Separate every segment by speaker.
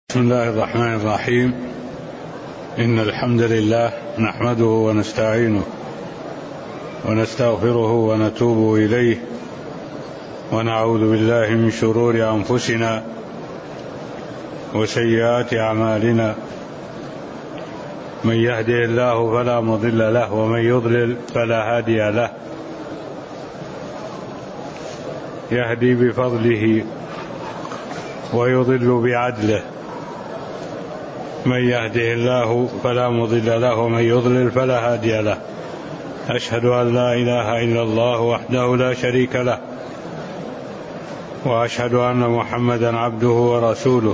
Speaker 1: بسم الله الرحمن الرحيم. إن الحمد لله نحمده ونستعينه ونستغفره ونتوب إليه ونعوذ بالله من شرور أنفسنا وسيئات أعمالنا. من يهده الله فلا مضل له ومن يضلل فلا هادي له. يهدي بفضله ويضل بعدله. من يهده الله فلا مضل له ومن يضلل فلا هادي له. أشهد أن لا إله إلا الله وحده لا شريك له، وأشهد أن محمدا عبده ورسوله،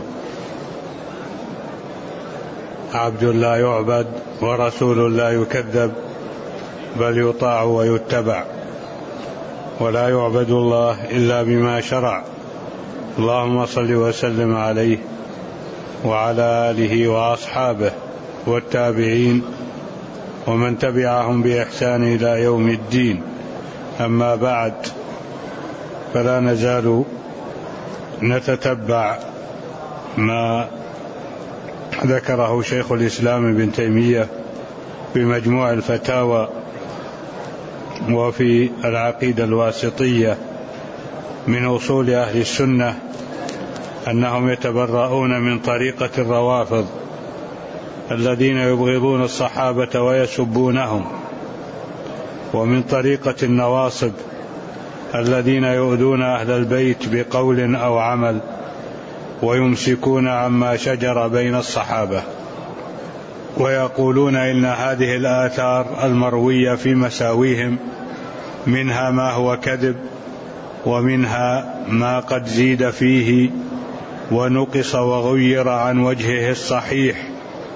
Speaker 1: عبد لا يعبد ورسول لا يكذب، بل يطاع ويتبع، ولا يعبد الله إلا بما شرع. اللهم صل وسلم عليه وعلى آله وأصحابه والتابعين ومن تبعهم بإحسان إلى يوم الدين. أما بعد، فلا نزال نتتبع ما ذكره شيخ الإسلام ابن تيمية بمجموع الفتاوى وفي العقيدة الواسطية من أصول أهل السنة أنهم يتبرؤون من طريقة الروافض الذين يبغضون الصحابة ويسبونهم، ومن طريقة النواصب الذين يؤذون أهل البيت بقول أو عمل ويمسكون عما شجر بين الصحابة، ويقولون إن هذه الآثار المروية في مساويهم منها ما هو كذب ومنها ما قد زيد فيه ونقص وغير عن وجهه الصحيح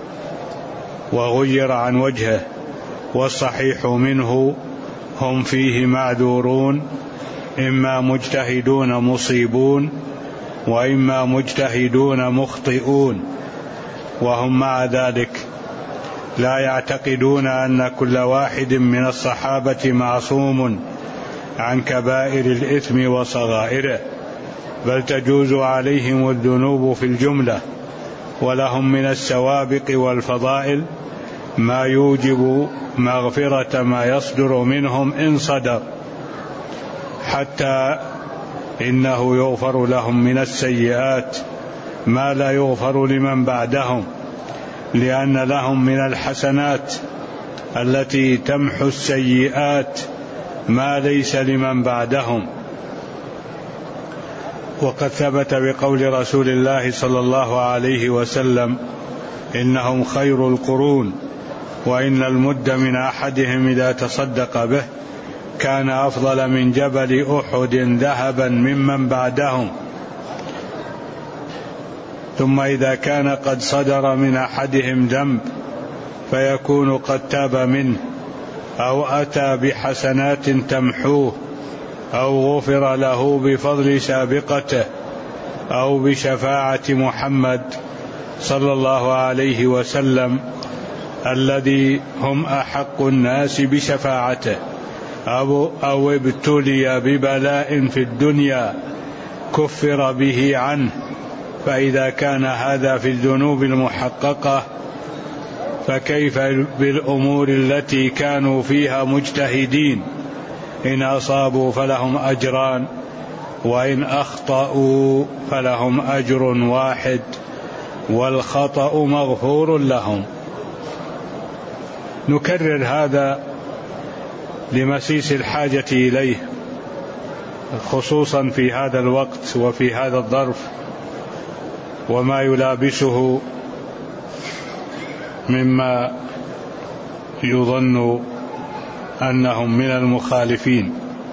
Speaker 1: والصحيح منه هم فيه معذورون، إما مجتهدون مصيبون وإما مجتهدون مخطئون، وهم مع ذلك لا يعتقدون أن كل واحد من الصحابة معصوم عن كبائر الإثم وصغائره، بل تجوز عليهم الذنوب في الجملة، ولهم من السوابق والفضائل ما يوجب مغفرة ما يصدر منهم إن صدر، حتى إنه يغفر لهم من السيئات ما لا يغفر لمن بعدهم، لأن لهم من الحسنات التي تمحو السيئات ما ليس لمن بعدهم. وقد ثبت بقول رسول الله صلى الله عليه وسلم: إنهم خير القرون، وإن المد من أحدهم إذا تصدق به كان أفضل من جبل أحد ذهبا ممن بعدهم. ثم إذا كان قد صدر من أحدهم ذنب فيكون قد تاب منه أو أتى بحسنات تمحوه أو غفر له بفضل سابقته أو بشفاعة محمد صلى الله عليه وسلم الذي هم أحق الناس بشفاعته، أو ابتلي ببلاء في الدنيا كفر به عنه. فإذا كان هذا في الذنوب المحققة، فكيف بالأمور التي كانوا فيها مجتهدين؟ إن أصابوا فلهم أجران، وإن أخطأوا فلهم أجر واحد، والخطأ مغفور لهم. نكرر هذا لمسيس الحاجة إليه، خصوصا في هذا الوقت وفي هذا الظرف، وما يلابسه مما يظن أنهم من المخالفين.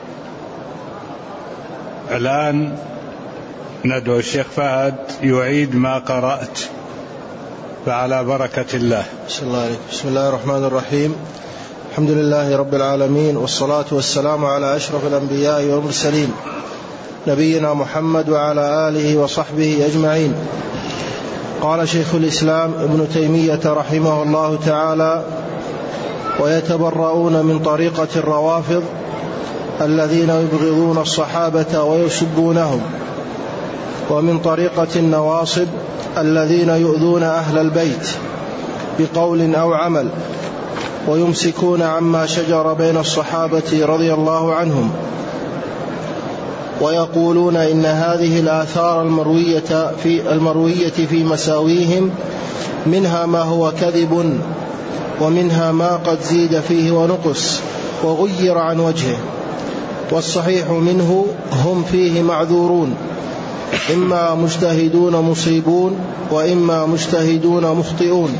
Speaker 1: الآن ندعو الشيخ فهد يعيد ما قرأت، فعلى بركة الله.
Speaker 2: بسم الله الرحمن الرحيم. الحمد لله رب العالمين، والصلاة والسلام على أشرف الأنبياء والمرسلين، نبينا محمد وعلى آله وصحبه أجمعين. قال شيخ الإسلام ابن تيمية رحمه الله تعالى: ويتبرؤون من طريقة الروافض الذين يبغضون الصحابة ويسبونهم، ومن طريقة النواصب الذين يؤذون أهل البيت بقول أو عمل ويمسكون عما شجر بين الصحابة رضي الله عنهم، ويقولون إن هذه الآثار المروية في مساويهم منها ما هو كذب ومنها ما قد زيد فيه ونقص وغير عن وجهه، والصحيح منه هم فيه معذورون، إما مجتهدون مصيبون وإما مجتهدون مخطئون.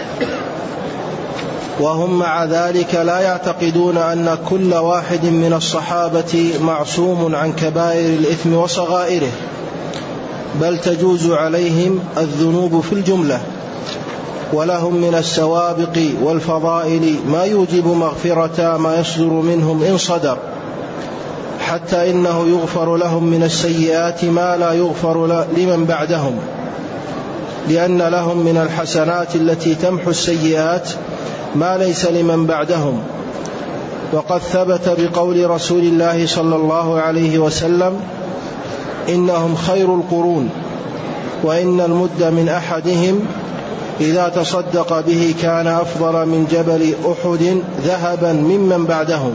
Speaker 2: وهم مع ذلك لا يعتقدون أن كل واحد من الصحابة معصوم عن كبائر الإثم وصغائره، بل تجوز عليهم الذنوب في الجملة، ولهم من السوابق والفضائل ما يوجب مغفرة ما يصدر منهم إن صدر، حتى إنه يغفر لهم من السيئات ما لا يغفر لمن بعدهم، لأن لهم من الحسنات التي تمحو السيئات ما ليس لمن بعدهم. وقد ثبت بقول رسول الله صلى الله عليه وسلم: إنهم خير القرون، وإن المد من أحدهم إذا تصدق به كان أفضل من جبل أحد ذهبا ممن بعدهم.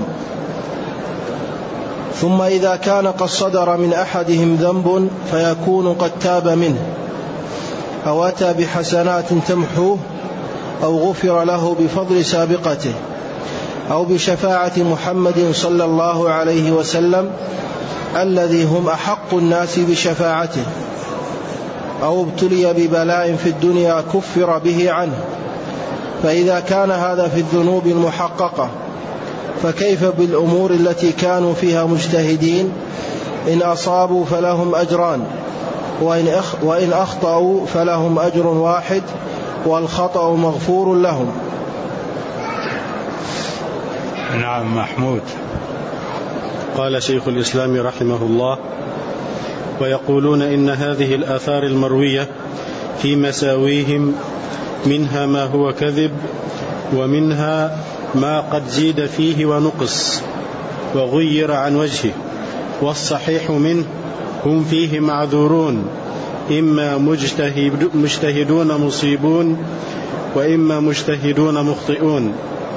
Speaker 2: ثم إذا كان قد صدر من أحدهم ذنب فيكون قد تاب منه، أو أتى بحسنات تمحوه، أو غفر له بفضل سابقته، أو بشفاعة محمد صلى الله عليه وسلم الذي هم أحق الناس بشفاعته، أو ابتلي ببلاء في الدنيا كفر به عنه. فإذا كان هذا في الذنوب المحققة، فكيف بالأمور التي كانوا فيها مجتهدين؟ إن أصابوا فلهم أجران، وإن أخطأوا فلهم أجر واحد، والخطأ مغفور لهم.
Speaker 1: نعم محمود.
Speaker 3: قال شيخ الإسلام رحمه الله: ويقولون إن هذه الآثار المروية في مساويهم منها ما هو كذب ومنها ما قد زيد فيه ونقص وغير عن وجهه، والصحيح منه هم فيه معذورون، إما مجتهدون مصيبون وإما مجتهدون مخطئون.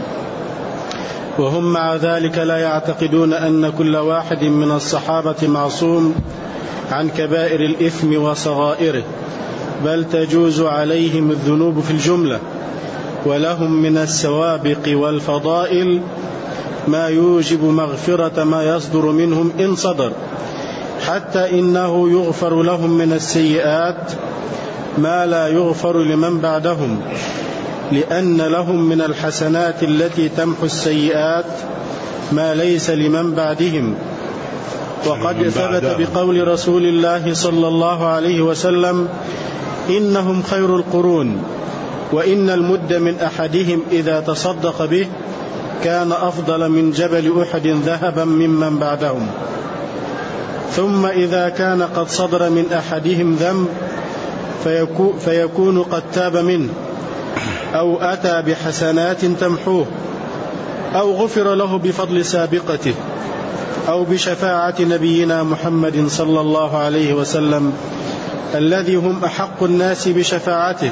Speaker 3: وهم مع ذلك لا يعتقدون أن كل واحد من الصحابة معصوم عن كبائر الإثم وصغائره، بل تجوز عليهم الذنوب في الجملة، ولهم من السوابق والفضائل ما يوجب مغفرة ما يصدر منهم إن صدر، حتى إنه يغفر لهم من السيئات ما لا يغفر لمن بعدهم، لأن لهم من الحسنات التي تمحو السيئات ما ليس لمن بعدهم. وقد ثبت بقول رسول الله صلى الله عليه وسلم: إنهم خير القرون، وإن المد من أحدهم إذا تصدق به كان أفضل من جبل أحد ذهبا ممن بعدهم. ثم إذا كان قد صدر من أحدهم ذنب فيكون قد تاب منه، أو أتى بحسنات تمحوه، أو غفر له بفضل سابقته، أو بشفاعة نبينا محمد صلى الله عليه وسلم الذي هم أحق الناس بشفاعته،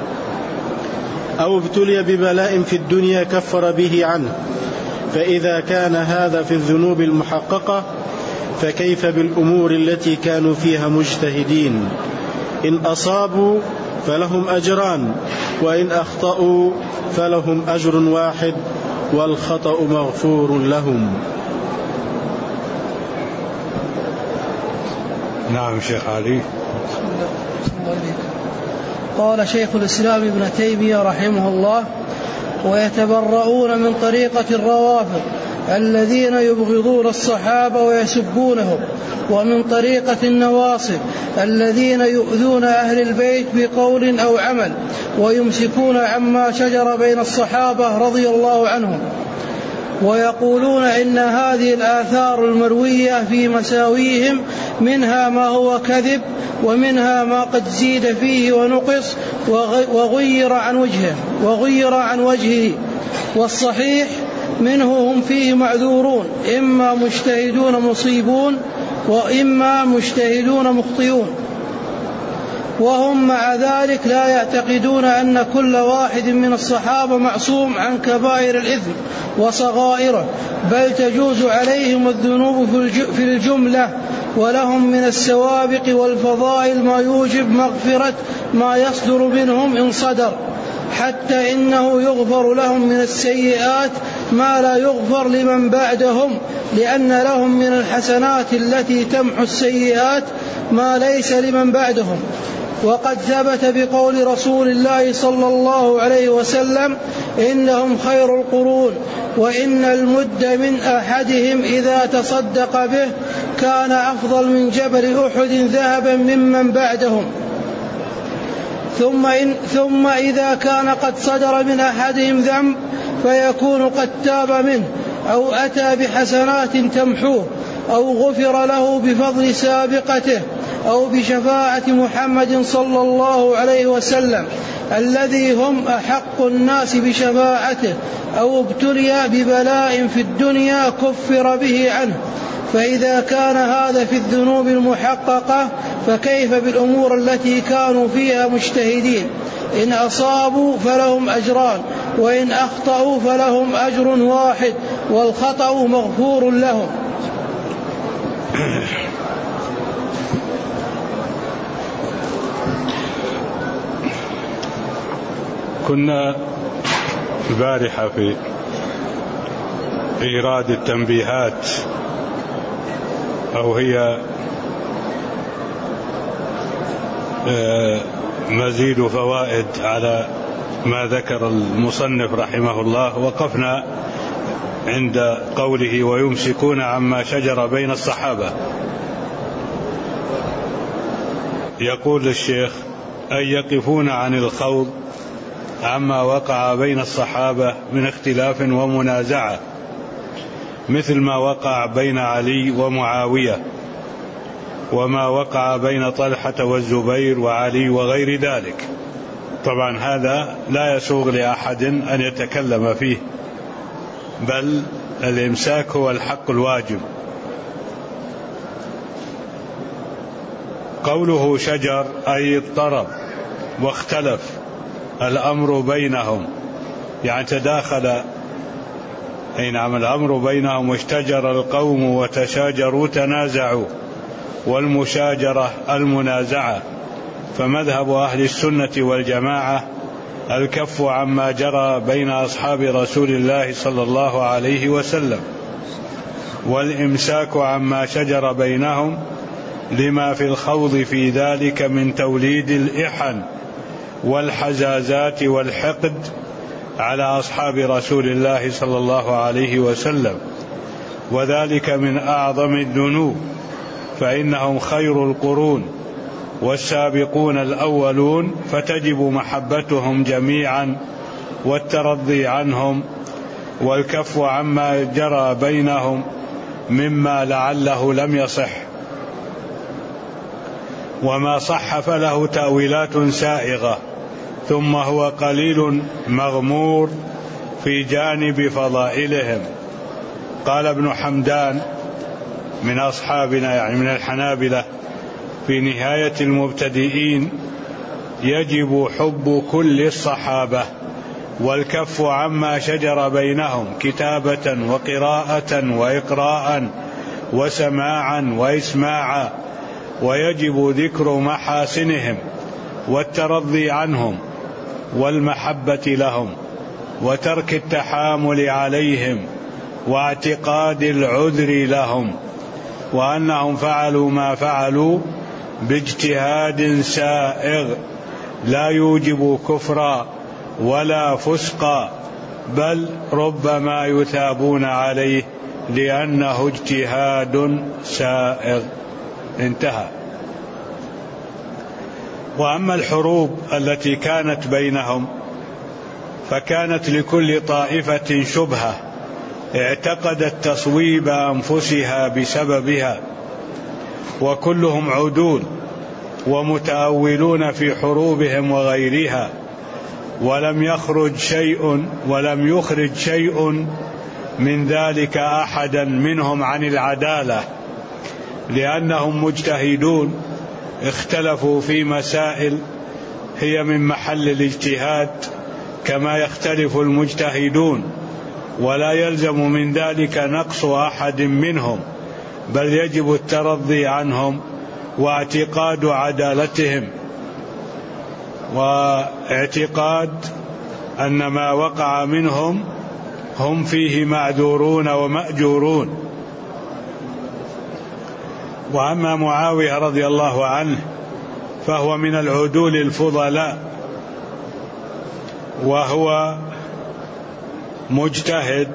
Speaker 3: أو ابتلي ببلاء في الدنيا كفر به عنه. فإذا كان هذا في الذنوب المحققة، فكيف بالأمور التي كانوا فيها مجتهدين؟ إن أصابوا فلهم أجران، وإن أخطأوا فلهم أجر واحد، والخطأ مغفور لهم.
Speaker 1: نعم شيخ علي.
Speaker 4: قال شيخ الإسلام ابن تيمية رحمه الله: ويتبرؤون من طريقة الروافض الذين يبغضون الصحابة ويسبونهم، ومن طريقة النواصب الذين يؤذون أهل البيت بقول أو عمل ويمسكون عما شجر بين الصحابة رضي الله عنهم. ويقولون إن هذه الآثار المروية في مساويهم منها ما هو كذب ومنها ما قد زيد فيه ونقص وغير عن وجهه، والصحيح منه هم فيه معذورون، إما مجتهدون مصيبون وإما مجتهدون مخطئون. وهم مع ذلك لا يعتقدون أن كل واحد من الصحابة معصوم عن كبائر الإثم وصغائره، بل تجوز عليهم الذنوب في الجملة، ولهم من السوابق والفضائل ما يوجب مغفرة ما يصدر منهم إن صدر، حتى إنه يغفر لهم من السيئات ما لا يغفر لمن بعدهم، لأن لهم من الحسنات التي تمحو السيئات ما ليس لمن بعدهم. وقد ثبت بقول رسول الله صلى الله عليه وسلم: إنهم خير القرون، وإن المد من أحدهم إذا تصدق به كان أفضل من جبل أحد ذهبا ممن بعدهم. ثم إذا كان قد صدر من أحدهم ذنب فيكون قد تاب منه، أو أتى بحسنات تمحوه، أو غفر له بفضل سابقته، أو بشفاعة محمد صلى الله عليه وسلم الذي هم أحق الناس بشفاعته، أو ابتلي ببلاء في الدنيا كفر به عنه. فإذا كان هذا في الذنوب المحققة فكيف بالأمور التي كانوا فيها مجتهدين؟ إن أصابوا فلهم أجران، وإن أخطأوا فلهم أجر واحد، والخطأ مغفور لهم.
Speaker 1: كنا البارحة في إيراد التنبيهات، أو هي مزيد فوائد على ما ذكر المصنف رحمه الله. وقفنا عند قوله: ويمسكون عما شجر بين الصحابة. يقول الشيخ: أن يقفون عن الخوض عما وقع بين الصحابة من اختلاف ومنازعة، مثل ما وقع بين علي ومعاوية، وما وقع بين طلحة والزبير وعلي وغير ذلك. طبعا هذا لا يسوغ لأحد أن يتكلم فيه، بل الإمساك هو الحق الواجب. قوله شجر أي اضطرب واختلف الأمر بينهم، يعني تداخل، أي نعم، الأمر بينهم، واشتجر القوم وتشاجروا تنازعوا، والمشاجرة المنازعة. فمذهب أهل السنة والجماعة الكف عما جرى بين أصحاب رسول الله صلى الله عليه وسلم، والإمساك عما شجر بينهم، لما في الخوض في ذلك من توليد الإحن والحزازات والحقد على أصحاب رسول الله صلى الله عليه وسلم، وذلك من أعظم الذنوب، فإنهم خير القرون والسابقون الأولون، فتجب محبتهم جميعا والترضي عنهم، والكف عما جرى بينهم مما لعله لم يصح، وما صح فله تأويلات سائغة، ثم هو قليل مغمور في جانب فضائلهم. قال ابن حمدان من أصحابنا، يعني من الحنابلة، في نهاية المبتدئين: يجب حب كل الصحابة والكف عما شجر بينهم كتابة وقراءة وإقراء وسماعا وإسماعا، ويجب ذكر محاسنهم والترضي عنهم والمحبة لهم، وترك التحامل عليهم، واعتقاد العذر لهم، وأنهم فعلوا ما فعلوا باجتهاد سائغ لا يوجب كفرا ولا فسقا، بل ربما يثابون عليه لأنه اجتهاد سائغ. انتهى. وأما الحروب التي كانت بينهم فكانت لكل طائفة شبهة اعتقدت تصويب أنفسها بسببها، وكلهم عدول ومتأولون في حروبهم وغيرها، ولم يخرج شيء من ذلك أحدا منهم عن العدالة، لأنهم مجتهدون اختلفوا في مسائل هي من محل الاجتهاد كما يختلف المجتهدون، ولا يلزم من ذلك نقص أحد منهم، بل يجب الترضي عنهم واعتقاد عدالتهم، واعتقاد أن ما وقع منهم هم فيه معذورون ومأجورون. وأما معاوية رضي الله عنه فهو من العدول الفضلاء، وهو مجتهد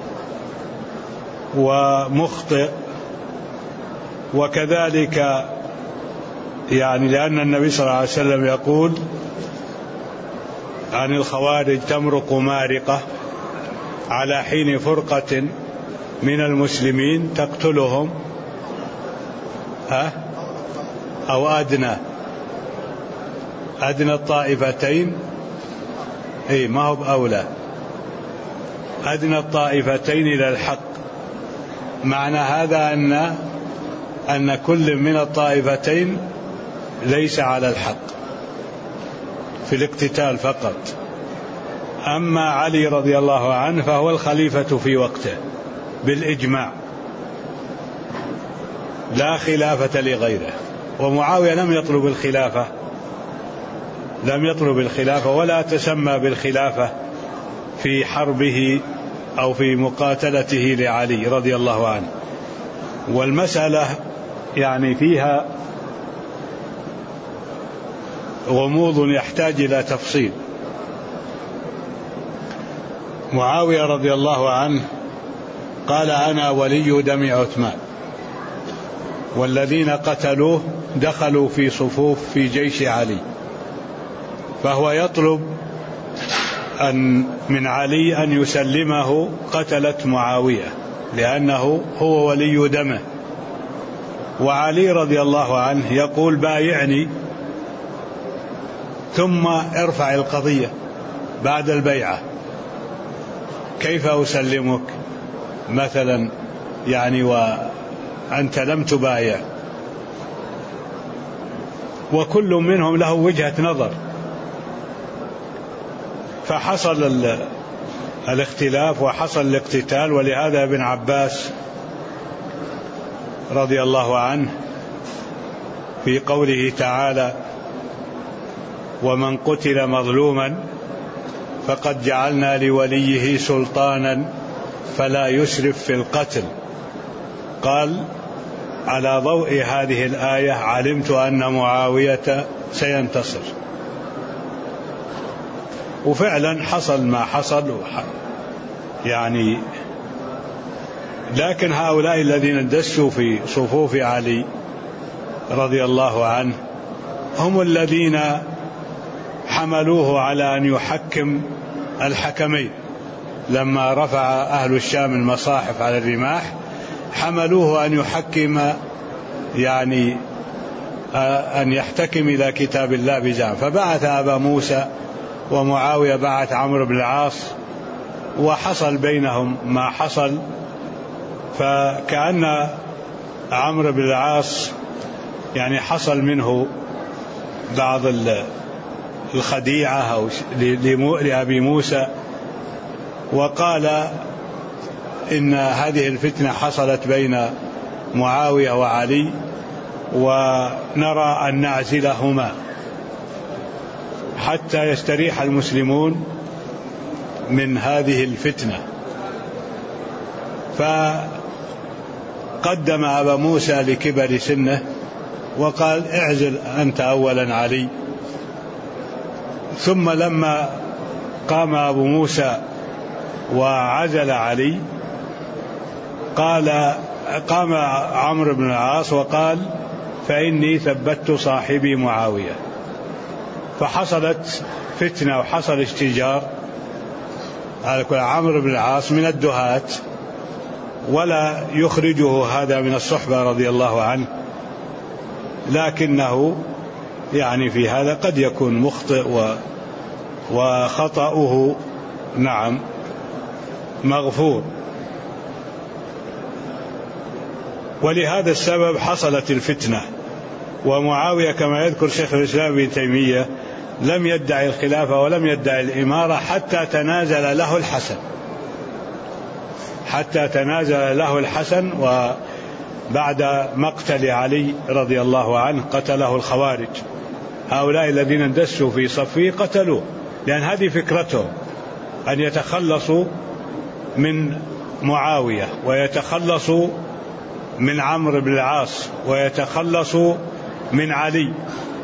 Speaker 1: ومخطئ، وكذلك يعني لأن النبي صلى الله عليه وسلم يقول عن الخوارج: تمرق مارقة على حين فرقة من المسلمين تقتلهم أو أدنى الطائفتين، ما هو بأولى، أدنى الطائفتين إلى الحق. معنى هذا أن كل من الطائفتين ليس على الحق في الاقتتال فقط. أما علي رضي الله عنه فهو الخليفة في وقته بالإجماع، لا خلافة لغيره. ومعاوية لم يطلب الخلافة ولا تسمى بالخلافة في حربه أو في مقاتلته لعلي رضي الله عنه. والمسألة يعني فيها غموض يحتاج إلى تفصيل. معاوية رضي الله عنه قال: أنا ولي دم عثمان، والذين قتلوه دخلوا في صفوف في جيش علي، فهو يطلب من علي أن يسلمه قتلة معاوية لأنه هو ولي دمه. وعلي رضي الله عنه يقول: بايعني ثم ارفع القضية بعد البيعة، كيف أسلمك مثلا يعني وأنت لم تبايع؟ وكل منهم له وجهة نظر، فحصل الاختلاف وحصل الاقتتال. ولهذا ابن عباس رضي الله عنه في قوله تعالى: ومن قتل مظلوما فقد جعلنا لوليه سلطانا فلا يسرف في القتل، قال: على ضوء هذه الآية علمت أن معاوية سينتصر. وفعلا حصل ما حصل يعني. لكن هؤلاء الذين دسوا في صفوف علي رضي الله عنه هم الذين حملوه على أن يحكم الحكمين. لما رفع أهل الشام المصاحف على الرماح حملوه أن يحكم يعني أن يحتكم إلى كتاب الله بزعم، فبعث أبا موسى، ومعاوية بعث عمرو بن العاص، وحصل بينهم ما حصل. فكأن عمرو بن العاص يعني حصل منه بعض الخديعة أو لأبي موسى، وقال إن هذه الفتنة حصلت بين معاوية وعلي ونرى أن نعزلهما حتى يستريح المسلمون من هذه الفتنة. فقدم أبا موسى لكبر سنه وقال: اعزل أنت أولا علي. ثم لما قام أبو موسى وعزل علي قام عمرو بن العاص وقال: فإني ثبت صاحبي معاوية. فحصلت فتنة وحصل اشتجار. على كل عمرو بن العاص من الدهاة ولا يخرجه هذا من الصحبة رضي الله عنه، لكنه يعني في هذا قد يكون مخطئ وخطأه نعم مغفور. ولهذا السبب حصلت الفتنة ومعاوية كما يذكر شيخ الإسلام ابن تيمية لم يدعي الخلافة ولم يدعي الإمارة حتى تنازل له الحسن وبعد مقتل علي رضي الله عنه قتله الخوارج. هؤلاء الذين اندسوا في صفه قتلوه، لأن هذه فكرتهم، أن يتخلصوا من معاوية ويتخلصوا من عمرو بن العاص ويتخلصوا من علي.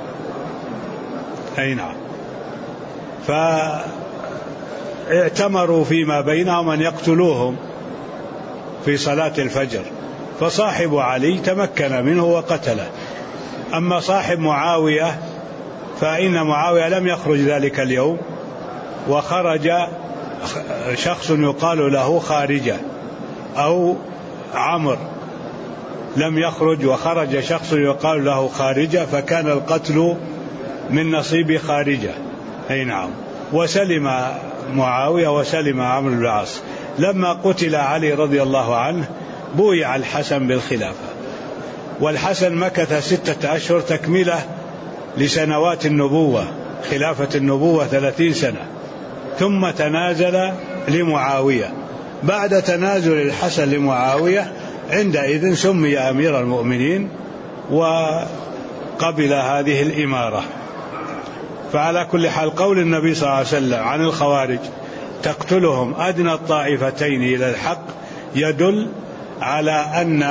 Speaker 1: أي نعم. فاعتمروا فيما بينهم أن يقتلوهم في صلاة الفجر، فصاحب علي تمكن منه وقتله. أما صاحب معاوية فإن معاوية لم يخرج ذلك اليوم، وخرج شخص يقال له خارجة أو عمرو، لم يخرج وخرج شخص يقال له خارجة، فكان القتل من نصيب خارجة. أي نعم. وسلم معاوية وسلم عمرو بن العاص. لما قتل علي رضي الله عنه بويع الحسن بالخلافة، والحسن مكث 6 أشهر تكملة لسنوات النبوة، خلافة النبوة 30 سنة، ثم تنازل لمعاوية. بعد تنازل الحسن لمعاوية عندئذ سمي أمير المؤمنين وقبل هذه الإمارة. فعلى كل حال قول النبي صلى الله عليه وسلم عن الخوارج تقتلهم أدنى الطائفتين إلى الحق يدل على أن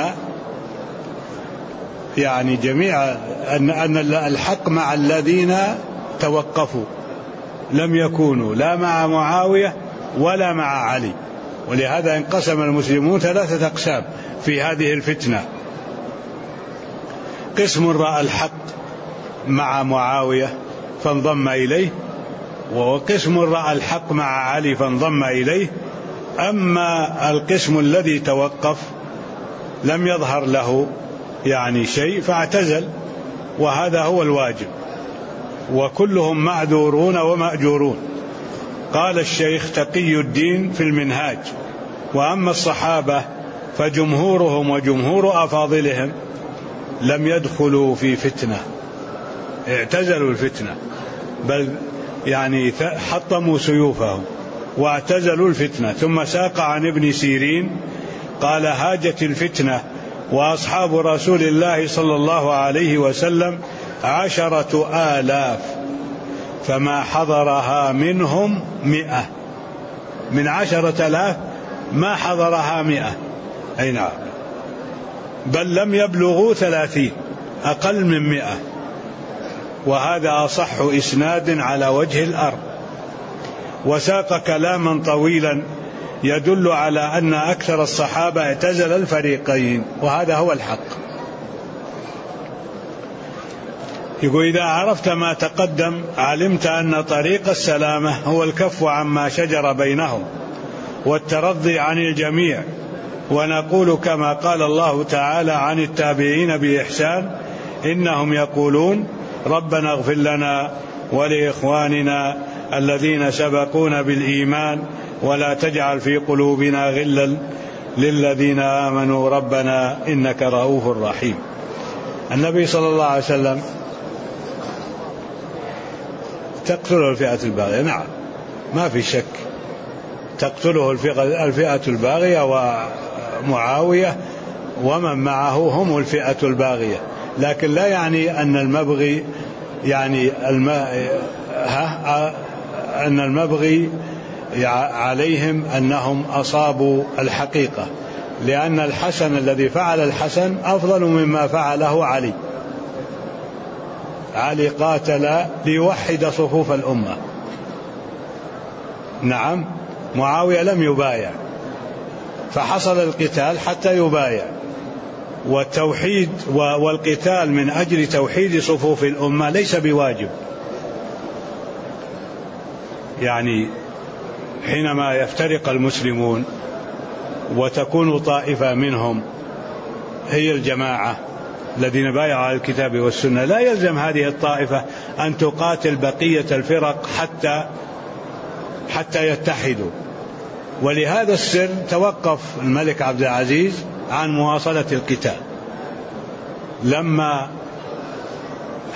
Speaker 1: يعني أن الحق مع الذين توقفوا، لم يكونوا لا مع معاوية ولا مع علي. ولهذا انقسم المسلمون 3 أقسام في هذه الفتنة: قسم رأى الحق مع معاوية فانضم إليه، وقسم رأى الحق مع علي فانضم إليه. أما القسم الذي توقف لم يظهر له يعني شيء فاعتزل، وهذا هو الواجب، وكلهم معذورون ومأجورون. قال الشيخ تقي الدين في المنهاج: وأما الصحابة فجمهورهم وجمهور أفاضلهم لم يدخلوا في فتنة، اعتزلوا الفتنة، بل يعني حطموا سيوفهم واعتزلوا الفتنة. ثم ساق عن ابن سيرين قال: هاجت الفتنة وأصحاب رسول الله صلى الله عليه وسلم 10,000 فما حضرها منهم 100. من 10,000 ما حضرها 100. أي نعم. بل لم يبلغوا 30، أقل من 100. وهذا أصح إسناد على وجه الأرض. وساق كلاما طويلا يدل على أن أكثر الصحابة اعتزل الفريقين، وهذا هو الحق. يقول: إذا عرفت ما تقدم علمت أن طريق السلامة هو الكف عما شجر بينهم والترضي عن الجميع. ونقول كما قال الله تعالى عن التابعين بإحسان: إنهم يقولون ربنا اغفر لنا ولإخواننا الذين سبقونا بالإيمان ولا تجعل في قلوبنا غلا للذين آمنوا ربنا إنك رؤوف رحيم. النبي صلى الله عليه وسلم تقتله الفئة الباغية، نعم ما في شك، تقتله الفئة الباغية، ومعاوية ومن معه هم الفئة الباغية، لكن لا يعني أن المبغي أن المبغي عليهم أنهم أصابوا الحقيقة، لأن الحسن الذي فعل الحسن أفضل مما فعله علي. علي قاتل ليوحد صفوف الأمة، نعم. معاوية لم يبايع، فحصل القتال حتى يبايع. والتوحيد والقتال من أجل توحيد صفوف الأمة ليس بواجب. يعني حينما يفترق المسلمون وتكون طائفة منهم هي الجماعة الذين بايعوا على الكتاب والسنة، لا يلزم هذه الطائفة أن تقاتل بقية الفرق حتى يتحدوا. ولهذا السر توقف الملك عبد العزيز عن مواصلة القتال لما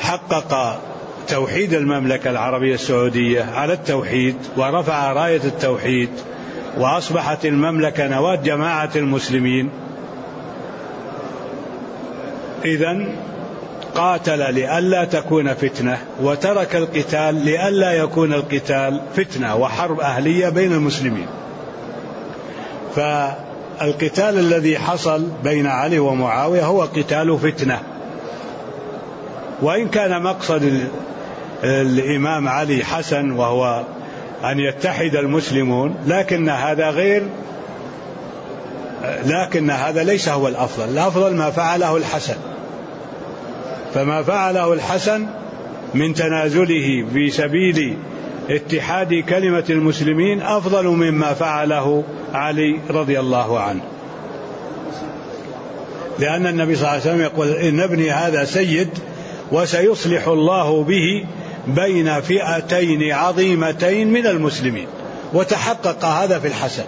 Speaker 1: حقق توحيد المملكة العربية السعودية على التوحيد ورفع راية التوحيد وأصبحت المملكة نواة جماعة المسلمين، إذن قاتل لئلا تكون فتنة وترك القتال لئلا يكون القتال فتنة وحرب أهلية بين المسلمين. فالقتال الذي حصل بين علي ومعاوية هو قتال فتنة، وإن كان مقصد الإمام علي حسن وهو أن يتحد المسلمون، لكن هذا ليس هو الأفضل. الأفضل ما فعله الحسن، فما فعله الحسن من تنازله في سبيل اتحاد كلمة المسلمين أفضل مما فعله علي رضي الله عنه، لأن النبي صلى الله عليه وسلم يقول إن ابني هذا سيد وسيصلح الله به بين فئتين عظيمتين من المسلمين، وتحقق هذا في الحسن.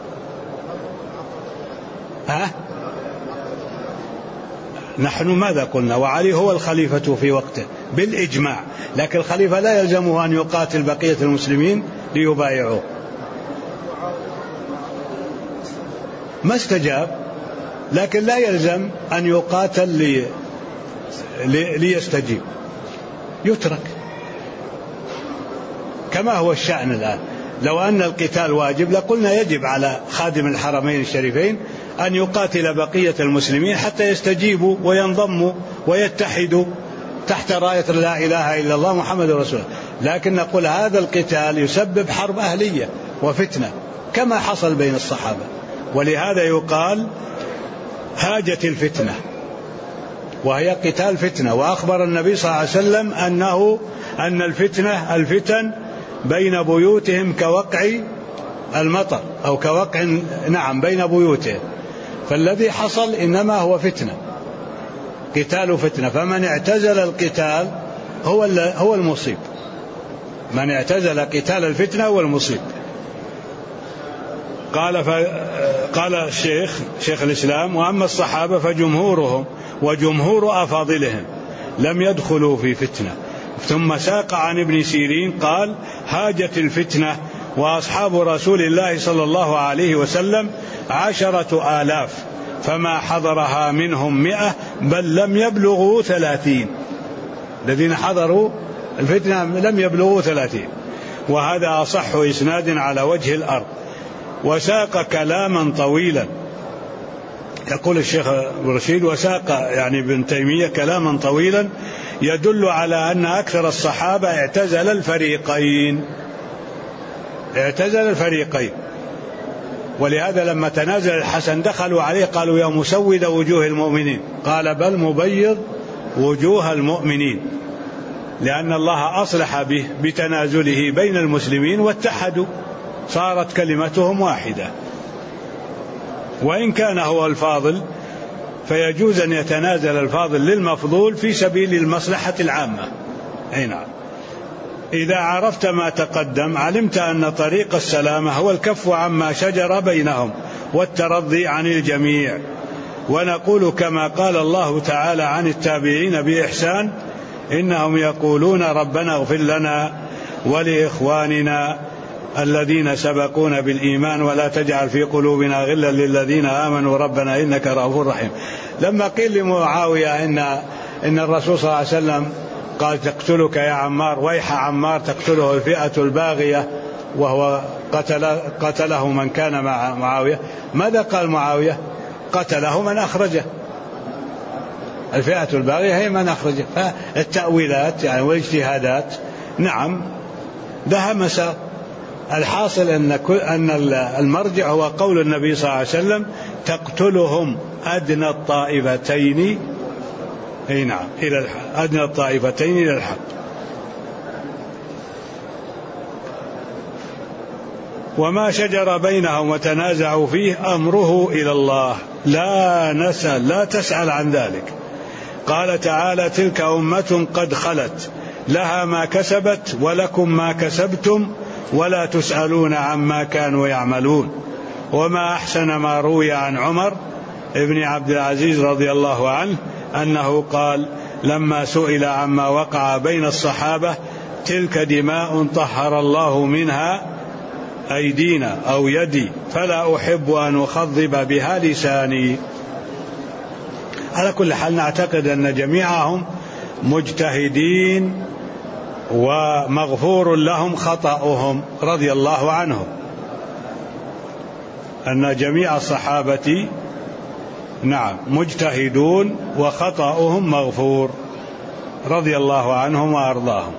Speaker 1: نحن ماذا قلنا؟ وعلي هو الخليفة في وقته بالإجماع، لكن الخليفة لا يلزمه أن يقاتل بقية المسلمين ليبايعوه. ما استجاب، لكن لا يلزم أن يقاتل ليستجيب، يترك كما هو الشأن الآن. لو أن القتال واجب لقلنا يجب على خادم الحرمين الشريفين أن يقاتل بقية المسلمين حتى يستجيبوا وينضموا ويتحدوا تحت راية لا إله إلا الله محمد رسول الله. لكن نقول هذا القتال يسبب حرب أهلية وفتنة كما حصل بين الصحابة، ولهذا يقال هاجت الفتنة، وهي قتال فتنة. وأخبر النبي صلى الله عليه وسلم أن الفتن بين بيوتهم كوقع المطر أو كوقع بين بيوتهم، فالذي حصل إنما هو فتنة، قتال فتنة. فمن اعتزل القتال هو المصيب، من اعتزل قتال الفتنة هو المصيب. قال شيخ الإسلام: وأما الصحابة فجمهورهم وجمهور أفاضلهم لم يدخلوا في فتنة. ثم ساق عن ابن سيرين قال: هاجت الفتنة وأصحاب رسول الله صلى الله عليه وسلم 10,000 فما حضرها منهم 100 بل لم يبلغوا 30. الذين حضروا الفتنة لم يبلغوا 30، وهذا أصح إسناد على وجه الأرض. وساق كلاما طويلا، يقول الشيخ رشيد وساق يعني ابن تيمية كلاما طويلا يدل على أن أكثر الصحابة اعتزل الفريقين. ولهذا لما تنازل الحسن دخلوا عليه قالوا: يا مسود وجوه المؤمنين، قال: بل مبيض وجوه المؤمنين، لأن الله أصلح به بتنازله بين المسلمين واتحدوا، صارت كلمتهم واحدة. وإن كان هو الفاضل فيجوز أن يتنازل الفاضل للمفضول في سبيل المصلحة العامة. نعم. إذا عرفت ما تقدم علمت أن طريق السلامة هو الكف عما شجر بينهم والترضي عن الجميع. ونقول كما قال الله تعالى عن التابعين بإحسان: إنهم يقولون ربنا اغفر لنا ولإخواننا الذين سبقونا بالإيمان ولا تجعل في قلوبنا غلا للذين آمنوا ربنا إنك رؤوف رحيم. لما قيل لمعاوية إن الرسول صلى الله عليه وسلم قال: تقتلك يا عمار، ويح عمار تقتله الفئة الباغية، وهو قتله من كان مع معاوية، ماذا قال معاوية؟ قتله من أخرجه، الفئة الباغية هي من أخرجه. فالتأويلات يعني والاجتهادات نعم لها مسار. الحاصل أن المرجع هو قول النبي صلى الله عليه وسلم: تقتلهم أدنى الطائفتين، نعم، إلى الحق، أدنى الطائفتين إلى الحق. وما شجر بينهم وتنازعوا فيه أمره إلى الله لا تسأل عن ذلك. قال تعالى: تلك أمة قد خلت لها ما كسبت ولكم ما كسبتم ولا تسألون عما كانوا يعملون. وما أحسن ما روي عن عمر ابن عبد العزيز رضي الله عنه أنه قال: لما سئل عما وقع بين الصحابة: تلك دماء طهر الله منها أيدينا أو يدي فلا أحب أن أخضب بها لساني. على كل حال نعتقد أن جميعهم مجتهدين ومغفور لهم خطأهم رضي الله عنهم، أن جميع الصحابة مجتهدون وخطأهم مغفور رضي الله عنهم وأرضاهم.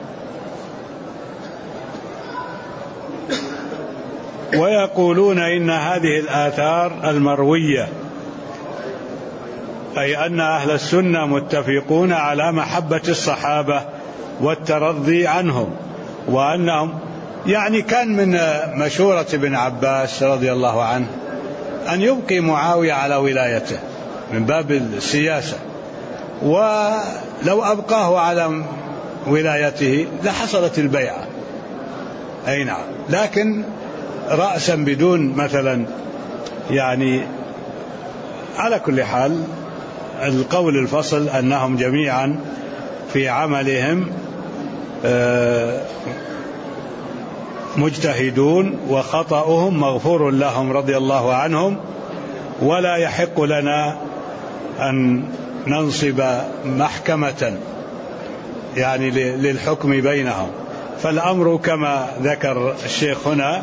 Speaker 1: ويقولون إن هذه الآثار المروية، أي أن أهل السنة متفقون على محبة الصحابة والترضي عنهم، وأنهم كان من مشورة ابن عباس رضي الله عنه أن يبقي معاوية على ولايته من باب السياسة، ولو أبقاه على ولايته لحصلت البيعة. أي نعم، لكن رأسا بدون مثلا على كل حال القول الفصل أنهم جميعا في عملهم مجتهدون وخطأهم مغفور لهم رضي الله عنهم، ولا يحق لنا أن ننصب محكمة للحكم بينهم. فالأمر كما ذكر الشيخ هنا،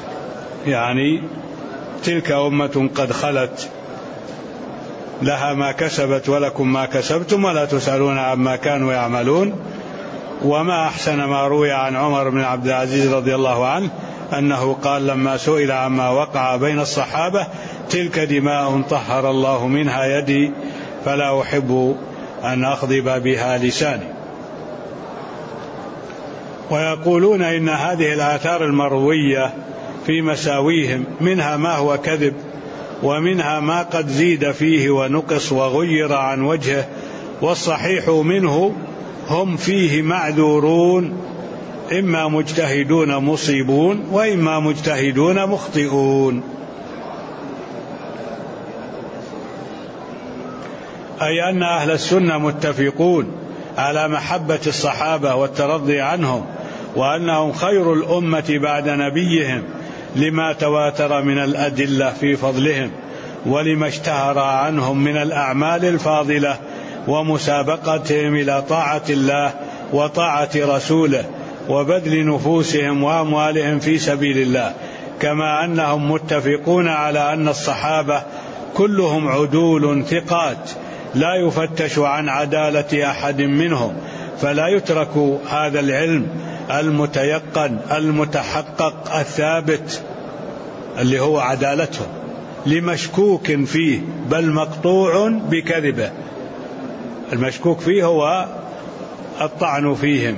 Speaker 1: تلك أمة قد خلت لها ما كسبت ولكم ما كسبتم ولا تسألون عما كانوا يعملون. وما أحسن ما روي عن عمر بن عبد العزيز رضي الله عنه أنه قال لما سئل عما وقع بين الصحابة: تلك دماء طهر الله منها يدي فلا أحب أن أخضب بها لساني. ويقولون إن هذه الآثار المروية في مساويهم منها ما هو كذب، ومنها ما قد زيد فيه ونقص وغير عن وجهه، والصحيح منه هم فيه معذورون، إما مجتهدون مصيبون وإما مجتهدون مخطئون. أي أن أهل السنة متفقون على محبة الصحابة والترضي عنهم، وأنهم خير الأمة بعد نبيهم لما تواتر من الأدلة في فضلهم، ولما اشتهر عنهم من الأعمال الفاضلة ومسابقتهم إلى طاعة الله وطاعة رسوله وبذل نفوسهم وأموالهم في سبيل الله. كما أنهم متفقون على أن الصحابة كلهم عدول ثقات لا يفتش عن عدالة أحد منهم، فلا يترك هذا العلم المتيقن المتحقق الثابت اللي هو عدالتهم لمشكوك فيه، بل مقطوع بكذبه. المشكوك فيه هو الطعن فيهم،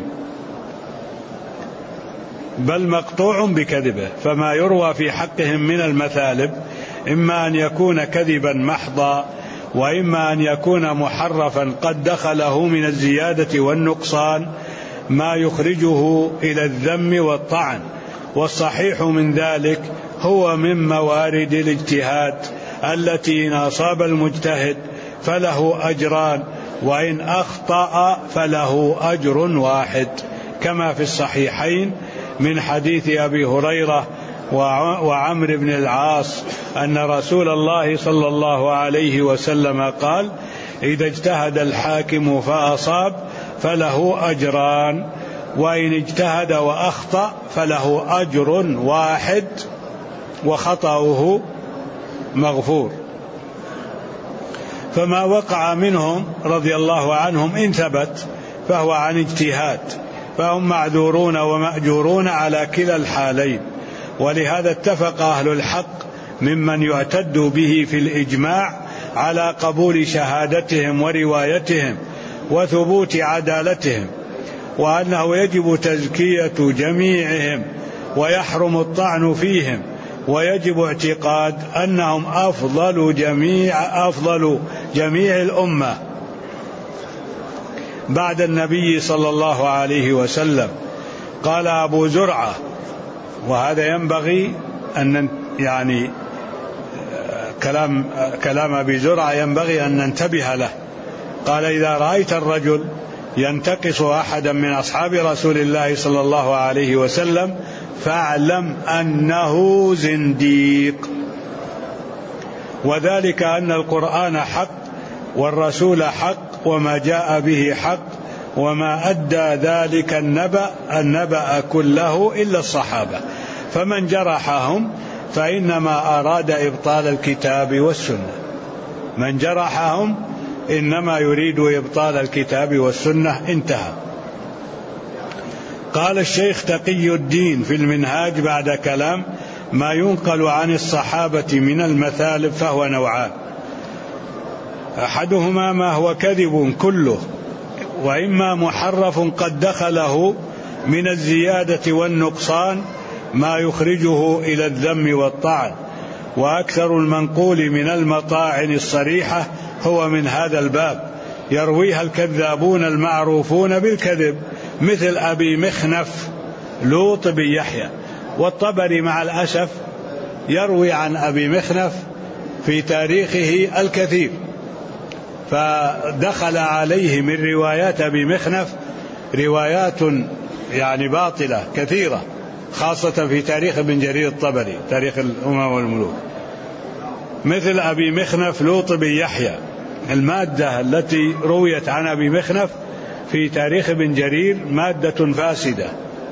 Speaker 1: بل مقطوع بكذبه. فما يروى في حقهم من المثالب إما أن يكون كذبا محضا، وإما أن يكون محرفا قد دخله من الزيادة والنقصان ما يخرجه إلى الذم والطعن. والصحيح من ذلك هو من موارد الاجتهاد التي إن أصاب المجتهد فله أجران، وإن أخطأ فله أجر واحد، كما في الصحيحين من حديث أبي هريرة وعمرو بن العاص أن رسول الله صلى الله عليه وسلم قال: إذا اجتهد الحاكم فأصاب فله أجران، وإن اجتهد وأخطأ فله أجر واحد وخطأه مغفور. فما وقع منهم رضي الله عنهم إن ثبت فهو عن اجتهاد، فهم معذورون ومأجورون على كلا الحالين. ولهذا اتفق أهل الحق ممن يعتد به في الإجماع على قبول شهادتهم وروايتهم وثبوت عدالتهم، وأنه يجب تزكية جميعهم ويحرم الطعن فيهم، ويجب اعتقاد أنهم أفضل جميع الأمة بعد النبي صلى الله عليه وسلم. قال أبو زرعة، وهذا ينبغي أن كلام أبي زرعة ينبغي أن ننتبه له. قال إذا رأيت الرجل ينتقص أحدا من أصحاب رسول الله صلى الله عليه وسلم فاعلم أنه زنديق. وذلك أن القرآن حق والرسول حق وما جاء به حق، وما أدى ذلك النبأ كله إلا الصحابة، فمن جرحهم فإنما أراد إبطال الكتاب والسنة. من جرحهم إنما يريد إبطال الكتاب والسنة. انتهى. قال الشيخ تقي الدين في المنهاج بعد كلام: ما ينقل عن الصحابة من المثالب فهو نوعان: أحدهما ما هو كذب كله، وإما محرف قد دخله من الزيادة والنقصان ما يخرجه إلى الذم والطعن، وأكثر المنقول من المطاعن الصريحة هو من هذا الباب، يرويها الكذابون المعروفون بالكذب مثل أبي مخنف لوط بن يحيى. والطبري مع الأسف يروي عن أبي مخنف في تاريخه الكثير، فدخل عليه من روايات أبي مخنف روايات يعني باطلة كثيرة، خاصة في تاريخ ابن جرير الطبري، تاريخ الأمم والملوك، مثل أبي مخنف لوط بن يحيى. المادة التي رويت عن أبي مخنف في تاريخ ابن جرير مادة فاسدة.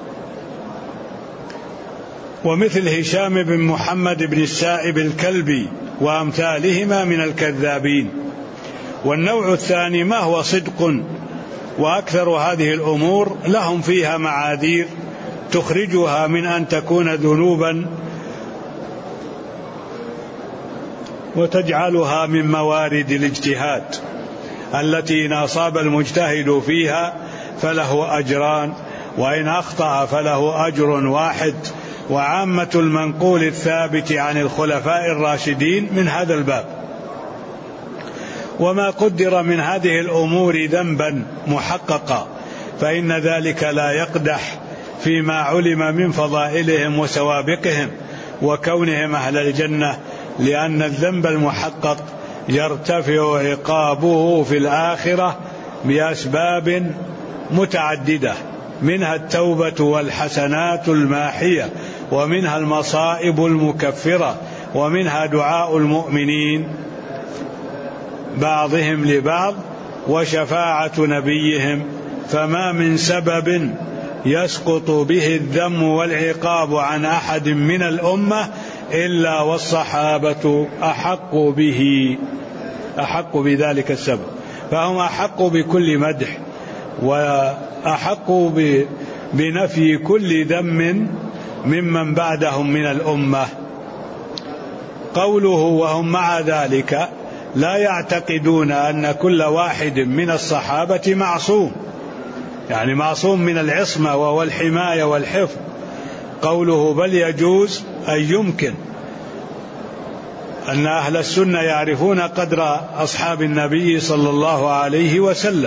Speaker 1: ومثل هشام بن محمد بن السائب الكلبي وأمثالهما من الكذابين. والنوع الثاني ما هو صدق، وأكثر هذه الأمور لهم فيها معاذير تخرجها من أن تكون ذنوبا وتجعلها من موارد الاجتهاد التي إن أصاب المجتهد فيها فله أجران، وإن أخطأ فله أجر واحد. وعامة المنقول الثابت عن الخلفاء الراشدين من هذا الباب. وما قدر من هذه الأمور ذنبا محققا فإن ذلك لا يقدح فيما علم من فضائلهم وسوابقهم وكونهم أهل الجنة، لأن الذنب المحقق يرتفع عقابه في الآخرة بأسباب متعددة، منها التوبة والحسنات الماحية، ومنها المصائب المكفرة، ومنها دعاء المؤمنين بعضهم لبعض، وشفاعة نبيهم. فما من سبب يسقط به الذم والعقاب عن أحد من الأمة إلا والصحابة أحق بذلك السبب، فهم أحق بكل مدح وأحق بنفي كل ذم ممن بعدهم من الأمة. قوله وهم مع ذلك لا يعتقدون أن كل واحد من الصحابة معصوم، يعني معصوم من العصمة والحماية والحفظ. قوله بل يجوز أي يمكن أن أهل السنة يعرفون قدر أصحاب النبي صلى الله عليه وسلم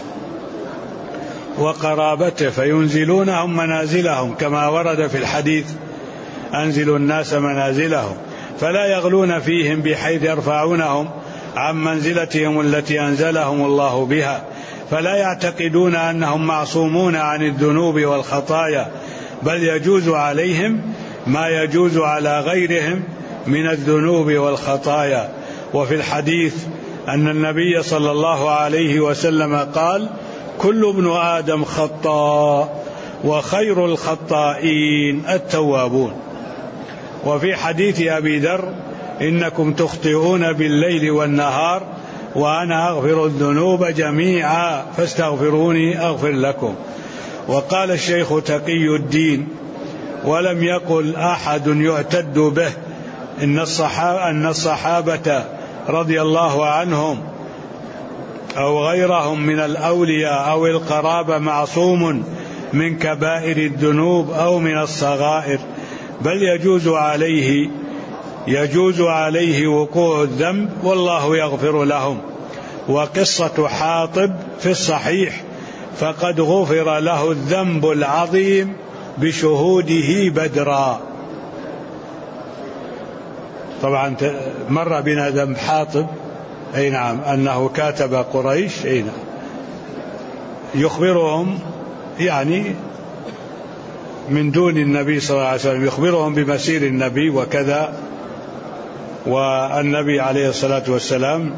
Speaker 1: وقرابته فينزلونهم منازلهم، كما ورد في الحديث أنزلوا الناس منازلهم، فلا يغلون فيهم بحيث يرفعونهم عن منزلتهم التي أنزلهم الله بها. فلا يعتقدون أنهم معصومون عن الذنوب والخطايا، بل يجوز عليهم ما يجوز على غيرهم من الذنوب والخطايا. وفي الحديث أن النبي صلى الله عليه وسلم قال كل ابن آدم خطاء وخير الخطائين التوابون. وفي حديث أبي ذر إنكم تخطئون بالليل والنهار وأنا أغفر الذنوب جميعا فاستغفروني أغفر لكم. وقال الشيخ تقي الدين ولم يقل أحد يعتد به أن الصحابة رضي الله عنهم أو غيرهم من الأولياء أو القرابة معصوم من كبائر الذنوب أو من الصغائر، بل يجوز عليه وقوع الذنب والله يغفر لهم. وقصة حاطب في الصحيح فقد غفر له الذنب العظيم بشهوده بدرا. طبعا مر بنا ذنب حاطب أي نعم أنه كاتب قريش أي نعم يخبرهم يعني من دون النبي صلى الله عليه وسلم، يخبرهم بمسير النبي وكذا. والنبي عليه الصلاة والسلام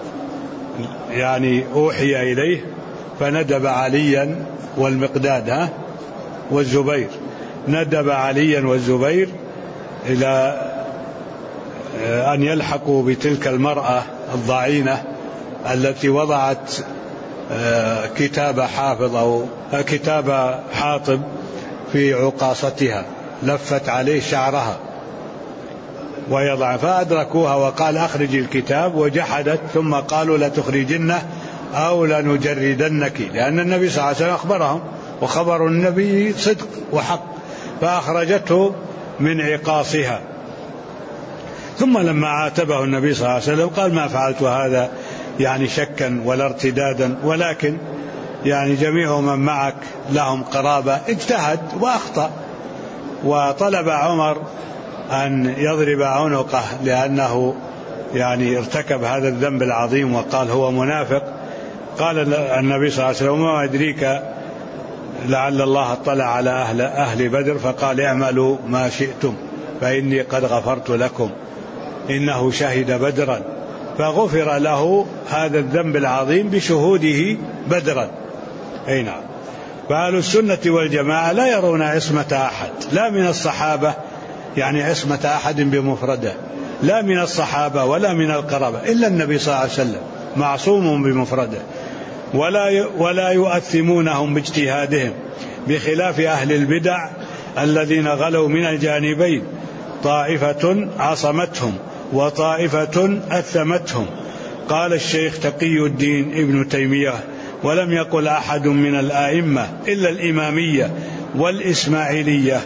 Speaker 1: يعني أوحي إليه فندب عليا والمقداد والزبير، ندب عليا والزبير إلى أن يلحقوا بتلك المرأة الضعينة التي وضعت كتاب حافظ أو كتاب حاطب في عقاصتها، لفت عليه شعرها ويضع، فأدركوها وقال أخرج الكتاب، وجحدت، ثم قالوا لتخرجنه أو لنجردنك، لأن النبي صلى الله عليه وسلم أخبرهم، وخبر النبي صدق وحق، فأخرجته من عقاصها. ثم لما عاتبه النبي صلى الله عليه وسلم قال ما فعلت هذا يعني شكا ولا ارتدادا، ولكن يعني جميع من معك لهم قرابة، اجتهد وأخطأ. وطلب عمر أن يضرب عنقه لأنه يعني ارتكب هذا الذنب العظيم وقال هو منافق. قال النبي صلى الله عليه وسلم وما أدريك لعل الله اطلع على أهل بدر فقال اعملوا ما شئتم فإني قد غفرت لكم إنه شهد بدرا، فغفر له هذا الذنب العظيم بشهوده بدرا. أي نعم. فأهل السنة والجماعة لا يرون عصمة أحد، لا من الصحابة يعني عصمة أحد بمفرده، لا من الصحابة ولا من القرابة، إلا النبي صلى الله عليه وسلم معصوم بمفرده، ولا يؤثمونهم باجتهادهم، بخلاف أهل البدع الذين غلوا من الجانبين، طائفة عصمتهم وطائفة أثمتهم. قال الشيخ تقي الدين ابن تيمية ولم يقل أحد من الآئمة إلا الإمامية والإسماعيلية.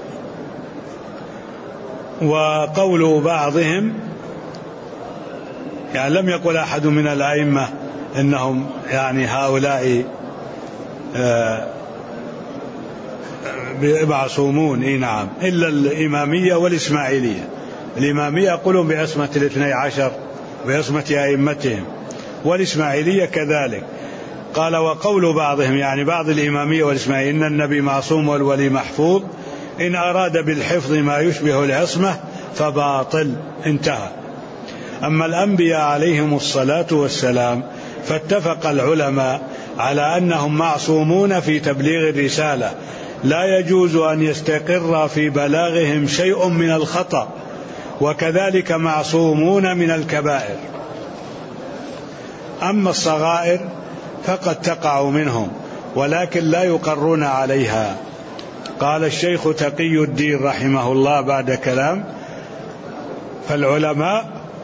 Speaker 1: وقول بعضهم يعني لم يقل أحد من الآئمة إنهم يعني هؤلاء معصومون، إيه نعم، إلا الإمامية والإسماعيلية. الإمامية يقولون بعصمة 12 بعصمة أئمتهم، والإسماعيلية كذلك. قال وقول بعضهم يعني بعض الإمامية والإسماعيلية إن النبي معصوم والولي محفوظ، إن أراد بالحفظ ما يشبه العصمة فباطل، انتهى. أما الأنبياء عليهم الصلاة والسلام فاتفق العلماء على أنهم معصومون في تبليغ الرسالة، لا يجوز أن يستقر في بلاغهم شيء من الخطأ، وكذلك معصومون من الكبائر. أما الصغائر فقد تقع منهم ولكن لا يقرون عليها. قال الشيخ تقي الدين رحمه الله بعد كلام: فالعلماء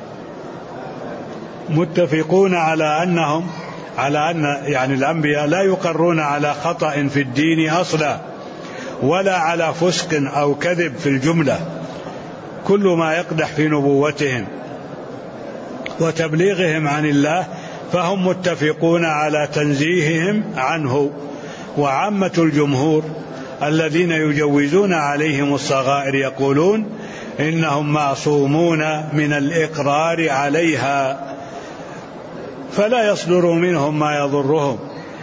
Speaker 1: متفقون على أن يعني الأنبياء لا يقرون على خطأ في الدين أصلا، ولا على فسق أو كذب في الجملة، كل ما يقدح في نبوتهم وتبليغهم عن الله فهم متفقون على تنزيههم عنه. وعامة الجمهور الذين يجوزون عليهم الصغائر يقولون إنهم معصومون من الإقرار عليها، فلا يصدر منهم ما يضرهم،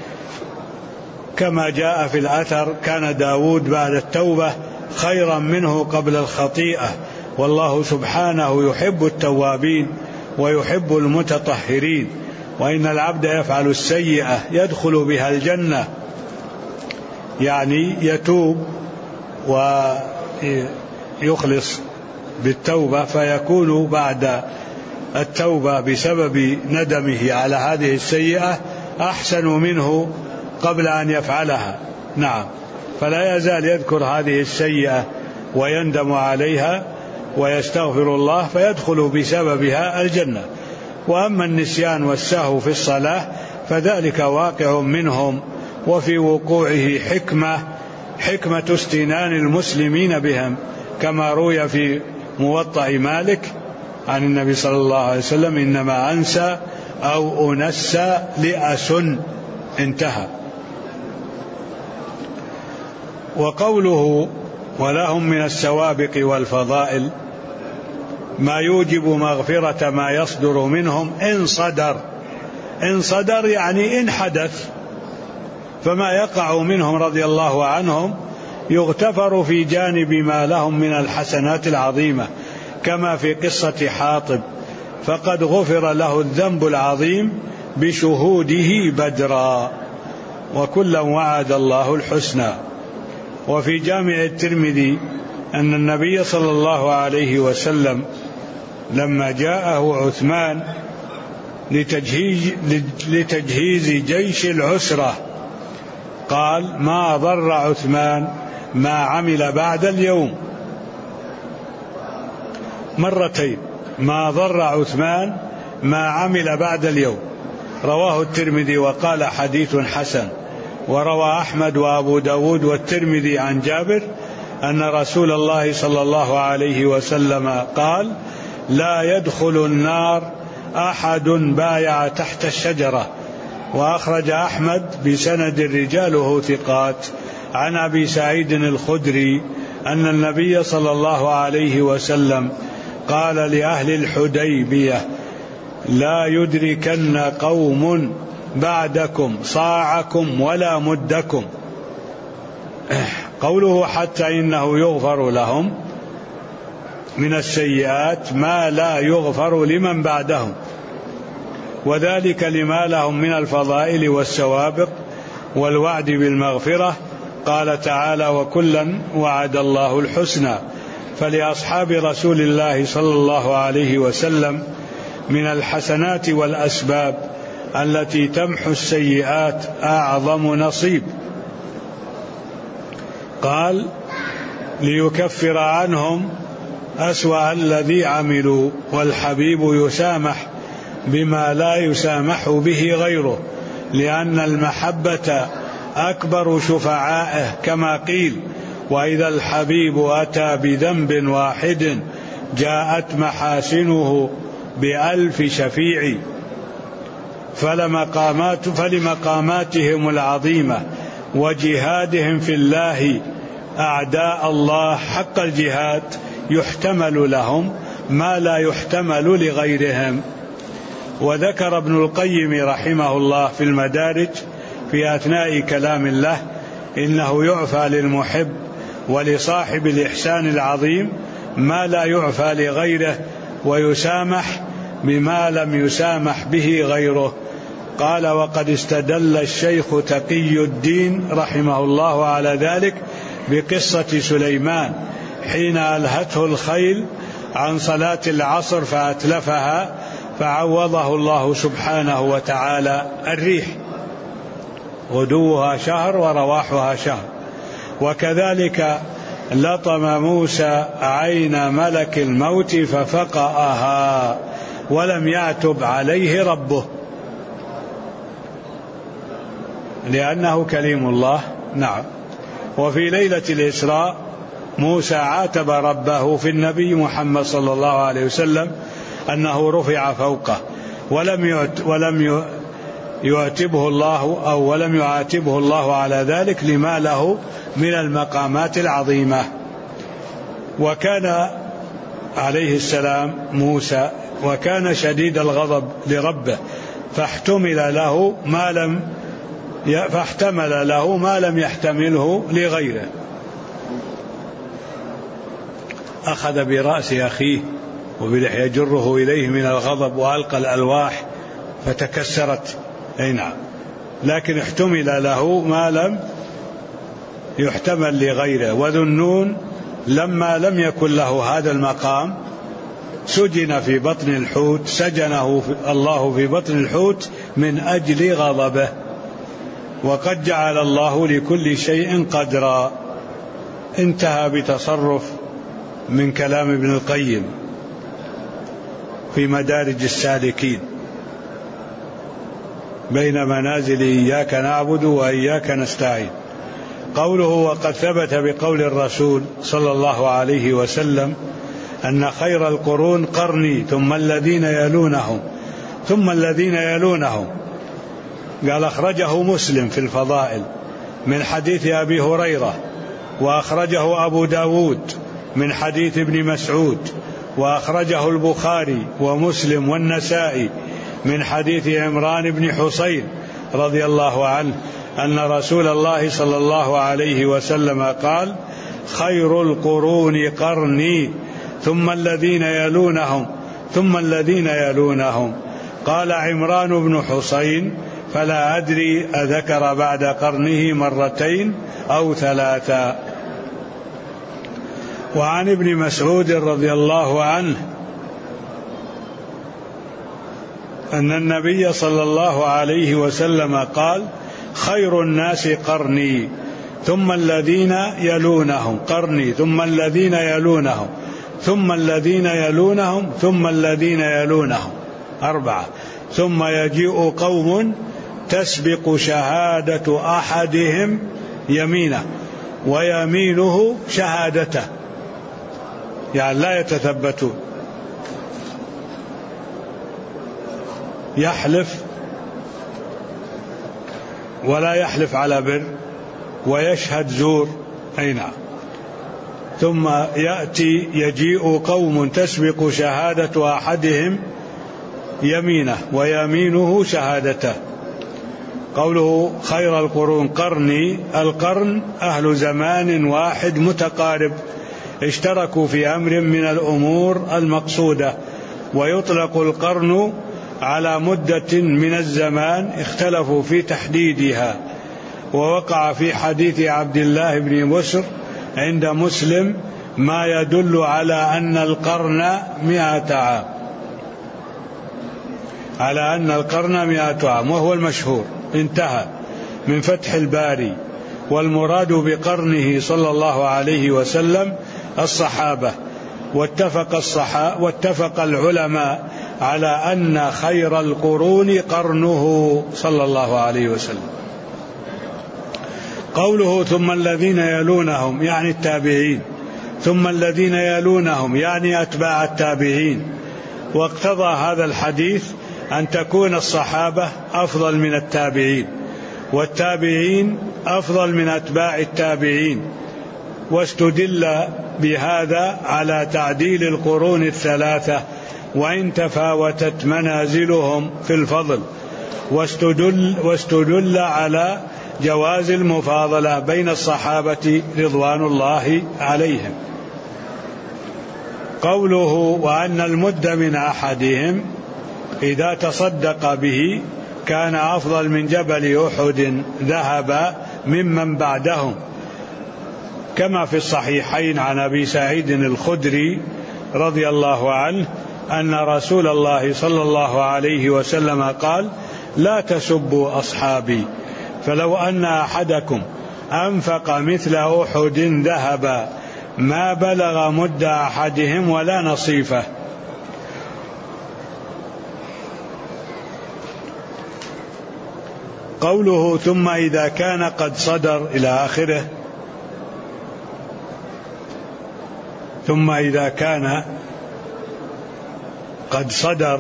Speaker 1: كما جاء في الأثر: كان داود بعد التوبة خيرا منه قبل الخطيئة، والله سبحانه يحب التوابين ويحب المتطهرين، وإن العبد يفعل السيئة يدخل بها الجنة، يعني يتوب ويخلص بالتوبة، فيكون بعد التوبة بسبب ندمه على هذه السيئة أحسن منه قبل أن يفعلها. نعم، فلا يزال يذكر هذه السيئة ويندم عليها ويستغفر الله فيدخل بسببها الجنة. وأما النسيان والسهو في الصلاة فذلك واقع منهم، وفي وقوعه حكمة استنان المسلمين بهم، كما روي في موطأ مالك عن النبي صلى الله عليه وسلم: إنما أنسى أو أنسى لأسن، انتهى. وقوله ولهم من السوابق والفضائل ما يوجب مغفرة ما يصدر منهم إن صدر يعني إن حدث، فما يقع منهم رضي الله عنهم يغتفر في جانب ما لهم من الحسنات العظيمة، كما في قصة حاطب، فقد غفر له الذنب العظيم بشهوده بدرا، وكلا وعد الله الحسنى. وفي جامع الترمذي أن النبي صلى الله عليه وسلم لما جاءه عثمان لتجهيز جيش العسرة قال: ما ضر عثمان ما عمل بعد اليوم، مرتين، ما ضر عثمان ما عمل بعد اليوم. رواه الترمذي وقال حديث حسن. وروى أحمد وأبو داود والترمذي عن جابر أن رسول الله صلى الله عليه وسلم قال: لا يدخل النار أحد بايع تحت الشجرة. وأخرج أحمد بسند رجاله ثقات عن أبي سعيد الخدري أن النبي صلى الله عليه وسلم قال لأهل الحديبية: لا يدركن قوم بعدكم صاعكم ولا مدكم. قوله حتى إنه يغفر لهم من السيئات ما لا يغفر لمن بعدهم، وذلك لما لهم من الفضائل والسوابق والوعد بالمغفرة. قال تعالى: وكلا وعد الله الحسنى. فلأصحاب رسول الله صلى الله عليه وسلم من الحسنات والأسباب التي تمحو السيئات أعظم نصيب. قال: ليكفر عنهم أسوأ الذي عملوا، والحبيب يسامح بما لا يسامح به غيره، لأن المحبة أكبر شفعائه، كما قيل: وإذا الحبيب أتى بذنب واحد جاءت محاسنه ب1000 شفيع. فلمقاماتهم العظيمة وجهادهم في الله أعداء الله حق الجهاد يحتمل لهم ما لا يحتمل لغيرهم. وذكر ابن القيم رحمه الله في المدارج في أثناء كلام الله: إنه يعفى للمحب ولصاحب الإحسان العظيم ما لا يعفى لغيره، ويسامح بما لم يسامح به غيره. قال: وقد استدل الشيخ تقي الدين رحمه الله على ذلك بقصة سليمان حين ألهته الخيل عن صلاة العصر فأتلفها، فعوضه الله سبحانه وتعالى الريح، غدوها شهر ورواحها شهر. وكذلك لطم موسى عين ملك الموت ففقأها ولم يعتب عليه ربه لأنه كليم الله. نعم. وفي ليلة الإسراء موسى عاتب ربه في النبي محمد صلى الله عليه وسلم أنه رفع فوقه، ولم يعاتبه الله على ذلك لما له من المقامات العظيمة. وكان عليه السلام موسى وكان شديد الغضب لربه، فاحتمل له ما لم يحتمله لغيره. أخذ برأس أخيه وبلحية يجره إليه من الغضب وألقى الألواح فتكسرت. أي نعم، لكن احتمل له ما لم يحتمل لغيره. وذو النون لما لم يكن له هذا المقام سجن في بطن الحوت، سجنه الله في بطن الحوت من أجل غضبه. وقد جعل الله لكل شيء قدرا. انتهى بتصرف من كلام ابن القيم في مدارج السالكين بين منازل إياك نعبد وإياك نستعين. قوله: وقد ثبت بقول الرسول صلى الله عليه وسلم أن خير القرون قرني ثم الذين يلونهم ثم الذين يلونهم. قال: أخرجه مسلم في الفضائل من حديث أبي هريرة، وأخرجه أبو داود من حديث ابن مسعود، وأخرجه البخاري ومسلم والنسائي من حديث عمران بن حصين رضي الله عنه أن رسول الله صلى الله عليه وسلم قال: خير القرون قرني ثم الذين يلونهم ثم الذين يلونهم. قال عمران بن حصين: فلا أدري أذكر بعد قرنه مرتين أو ثلاثا. وعن ابن مسعود رضي الله عنه أن النبي صلى الله عليه وسلم قال: خير الناس قرني ثم الذين يلونهم، قرني ثم الذين يلونهم ثم الذين يلونهم ثم الذين يلونهم، 4. ثم يجيء قوم تسبق شهادة أحدهم يمينه ويمينه شهادته، يعني لا يتثبتون، يحلف ولا يحلف على بر ويشهد زور. أي نعم. ثم يجيء قوم تسبق شهادة أحدهم يمينه ويمينه شهادته. قوله خير القرون قرني، القرن أهل زمان واحد متقارب اشتركوا في أمر من الأمور المقصودة، ويطلق القرن على مدة من الزمان اختلفوا في تحديدها. ووقع في حديث عبد الله بن بسر عند مسلم ما يدل على أن القرن 100 عام، على أن القرن 100 عام، وهو المشهور. انتهى من فتح الباري. والمراد بقرنه صلى الله عليه وسلم الصحابة، واتفق العلماء على أن خير القرون قرنه صلى الله عليه وسلم. قوله ثم الذين يلونهم يعني التابعين، ثم الذين يلونهم يعني أتباع التابعين. واقتضى هذا الحديث أن تكون الصحابة أفضل من التابعين، والتابعين أفضل من أتباع التابعين. واستدل بهذا على تعديل القرون الثلاثة وإن تفاوتت منازلهم في الفضل، واستدل على جواز المفاضلة بين الصحابة رضوان الله عليهم. قوله وأن المد من أحدهم إذا تصدق به كان أفضل من جبل أحد ذهب ممن بعدهم، كما في الصحيحين عن أبي سعيد الخدري رضي الله عنه أن رسول الله صلى الله عليه وسلم قال: لا تسبوا أصحابي، فلو أن أحدكم أنفق مثل أحد ذهبا ما بلغ مد أحدهم ولا نصيفه. قوله ثم إذا كان قد صدر إلى آخره، ثم إذا كان قد صدر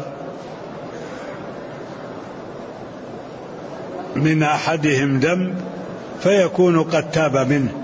Speaker 1: من أحدهم ذنب فيكون قد تاب منه.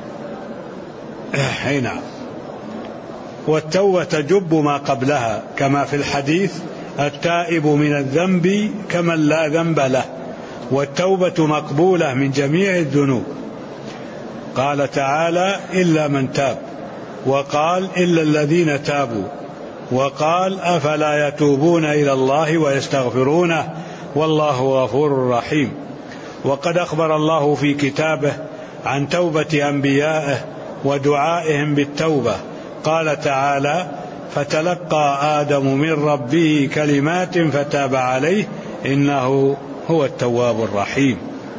Speaker 1: هنا والتوبة تجب ما قبلها، كما في الحديث: التائب من الذنب كمن لا ذنب له، والتوبة مقبولة من جميع الذنوب. قال تعالى: إلا من تاب، وقال: إلا الذين تابوا، وقال: أفلا يتوبون إلى الله ويستغفرونه والله غفور رحيم. وقد أخبر الله في كتابه عن توبة أنبيائه ودعائهم بالتوبة. قال تعالى: فتلقى آدم من ربه كلمات فتاب عليه إنه هو التواب الرحيم.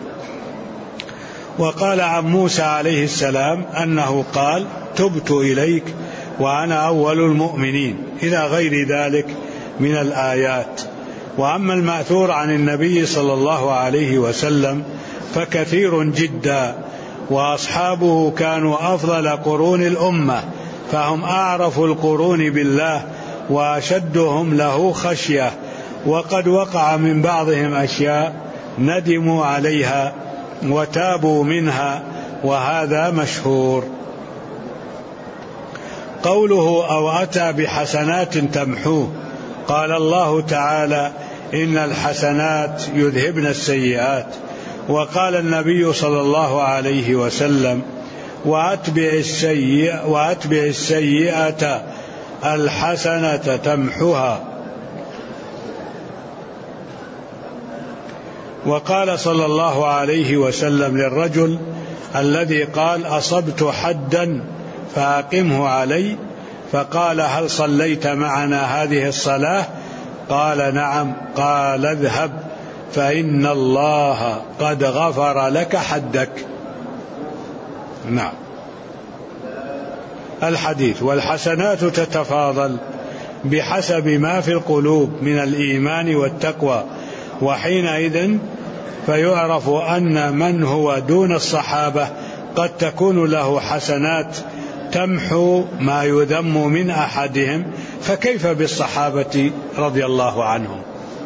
Speaker 1: وقال عن موسى عليه السلام أنه قال: تبت إليك وأنا أول المؤمنين، إلى غير ذلك من الآيات. وأما المأثور عن النبي صلى الله عليه وسلم فكثير جدا، وأصحابه كانوا أفضل قرون الأمة، فهم أعرف القرون بالله وأشدهم له خشية. وقد وقع من بعضهم أشياء ندموا عليها وتابوا منها، وهذا مشهور. قوله أو أتى بحسنات تمحوه، قال الله تعالى إن الحسنات يذهبن السيئات، وقال النبي صلى الله عليه وسلم وأتبع السيئة الحسنة تمحها. وقال صلى الله عليه وسلم للرجل الذي قال أصبت حدا فأقمه علي، فقال هل صليت معنا هذه الصلاة؟ قال نعم. قال اذهب فإن الله قد غفر لك حدك. نعم. الحديث: والحسنات تتفاضل بحسب ما في القلوب من الإيمان والتقوى، وحينئذ فيعرف أن من هو دون الصحابة قد تكون له حسنات تمحو ما يذم من أحدهم، فكيف بالصحابة رضي الله عنهم؟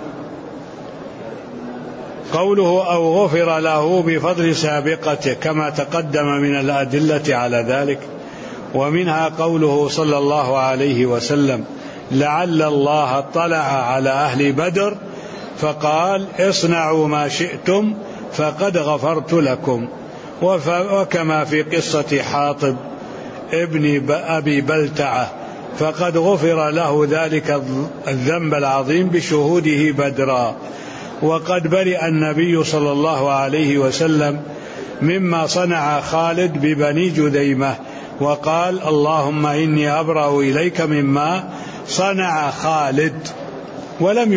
Speaker 1: قوله أو غفر له بفضل سابقته كما تقدم من الأدلة على ذلك. ومنها قوله صلى الله عليه وسلم لعل الله اطلع على أهل بدر فقال اصنعوا ما شئتم فقد غفرت لكم. وكما في قصة حاطب ابن أبي بلتعة فقد غفر له ذلك الذنب العظيم بشهوده بدرا. وقد برئ النبي صلى الله عليه وسلم مما صنع خالد ببني جذيمة، وقال اللهم إني أبرأ إليك مما صنع خالد، ولم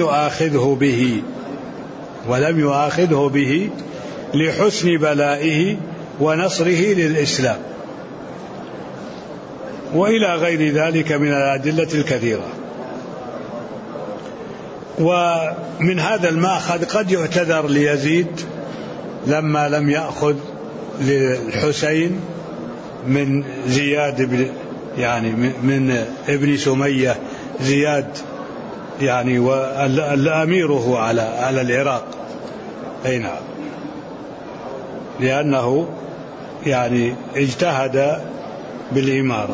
Speaker 1: يؤاخذه به لحسن بلائه ونصره للإسلام، وإلى غير ذلك من الأدلة الكثيرة. ومن هذا المأخذ قد يعتذر ليزيد لما لم يأخذ للحسين من زياد من ابن سمية زياد وأميره على العراق، أي نعم، لأنه اجتهد بالإمارة،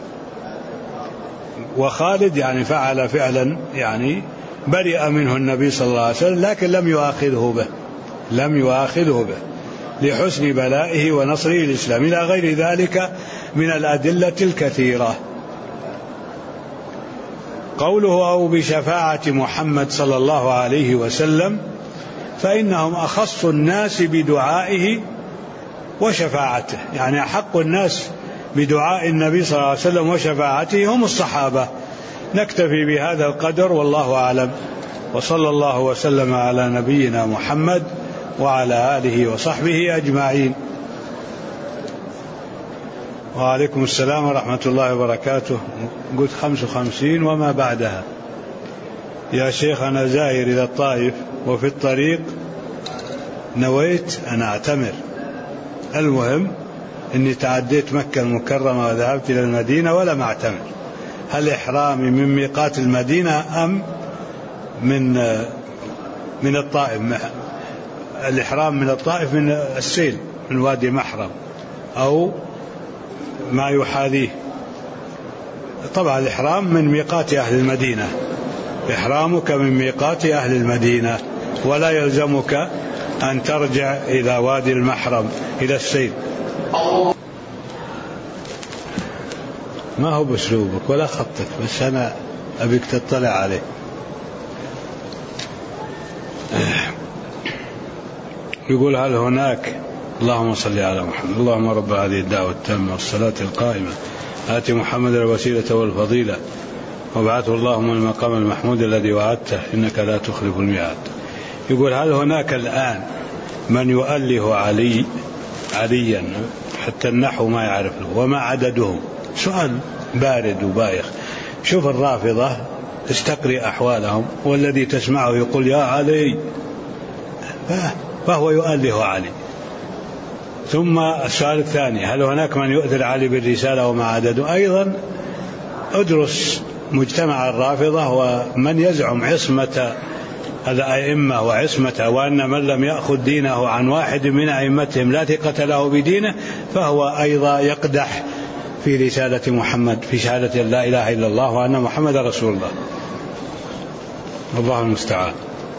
Speaker 1: وخالد فعل فعلا برئ منه النبي صلى الله عليه وسلم، لكن لم يؤاخذه به لحسن بلائه ونصره الإسلام، إلى غير ذلك من الأدلة الكثيرة. قوله أو بشفاعة محمد صلى الله عليه وسلم فإنهم أخص الناس بدعائه وشفاعته، أحق الناس بدعاء النبي صلى الله عليه وسلم وشفاعته هم الصحابة. نكتفي بهذا القدر والله أعلم، وصلى الله وسلم على نبينا محمد وعلى آله وصحبه أجمعين. وعليكم السلام ورحمة الله وبركاته. قلت 55 وما بعدها. يا شيخ أنا زائر إلى الطائف وفي الطريق نويت أن أعتمر، المهم أني تعديت مكة المكرمة وذهبت إلى المدينة ولم أعتمر، هل إحرامي من ميقات المدينة أم من الطائف؟ الإحرام من الطائف من السيل من وادي محرم أو ما يحاذيه. طبعا الإحرام من ميقات أهل المدينة، إحرامك من ميقات أهل المدينة، ولا يلزمك أن ترجع إلى وادي المحرم إلى السيل. ما هو بأسلوبك ولا خطك، بس أنا أبيك تطلع عليه. يقول هل هناك، اللهم صل على محمد، اللهم رب هذه الدعوة التامة والصلاة القائمة آت محمد الوسيلة والفضيلة وابعثه اللهم المقام المحمود الذي وعدته إنك لا تخلف الميعاد. يقول هل هناك الآن من يؤله عليا حتى النحو ما يعرف له، وما عددهم؟ سؤال بارد وبايخ. شوف الرافضة استقرئ أحوالهم، والذي تسمعه يقول يا علي، فهو يؤله علي. ثم السؤال الثاني هل هناك من يؤثر علي بالرسالة وما عدده؟ أيضا أدرس مجتمع الرافضة ومن يزعم عصمة الأئمة وعصمة، وأن من لم يأخذ دينه عن واحد من أئمتهم لا ثقة له بدينه، فهو أيضا يقدح في رسالة محمد، في شهادة لا إله إلا الله وأن محمد رسول الله. الله المستعان.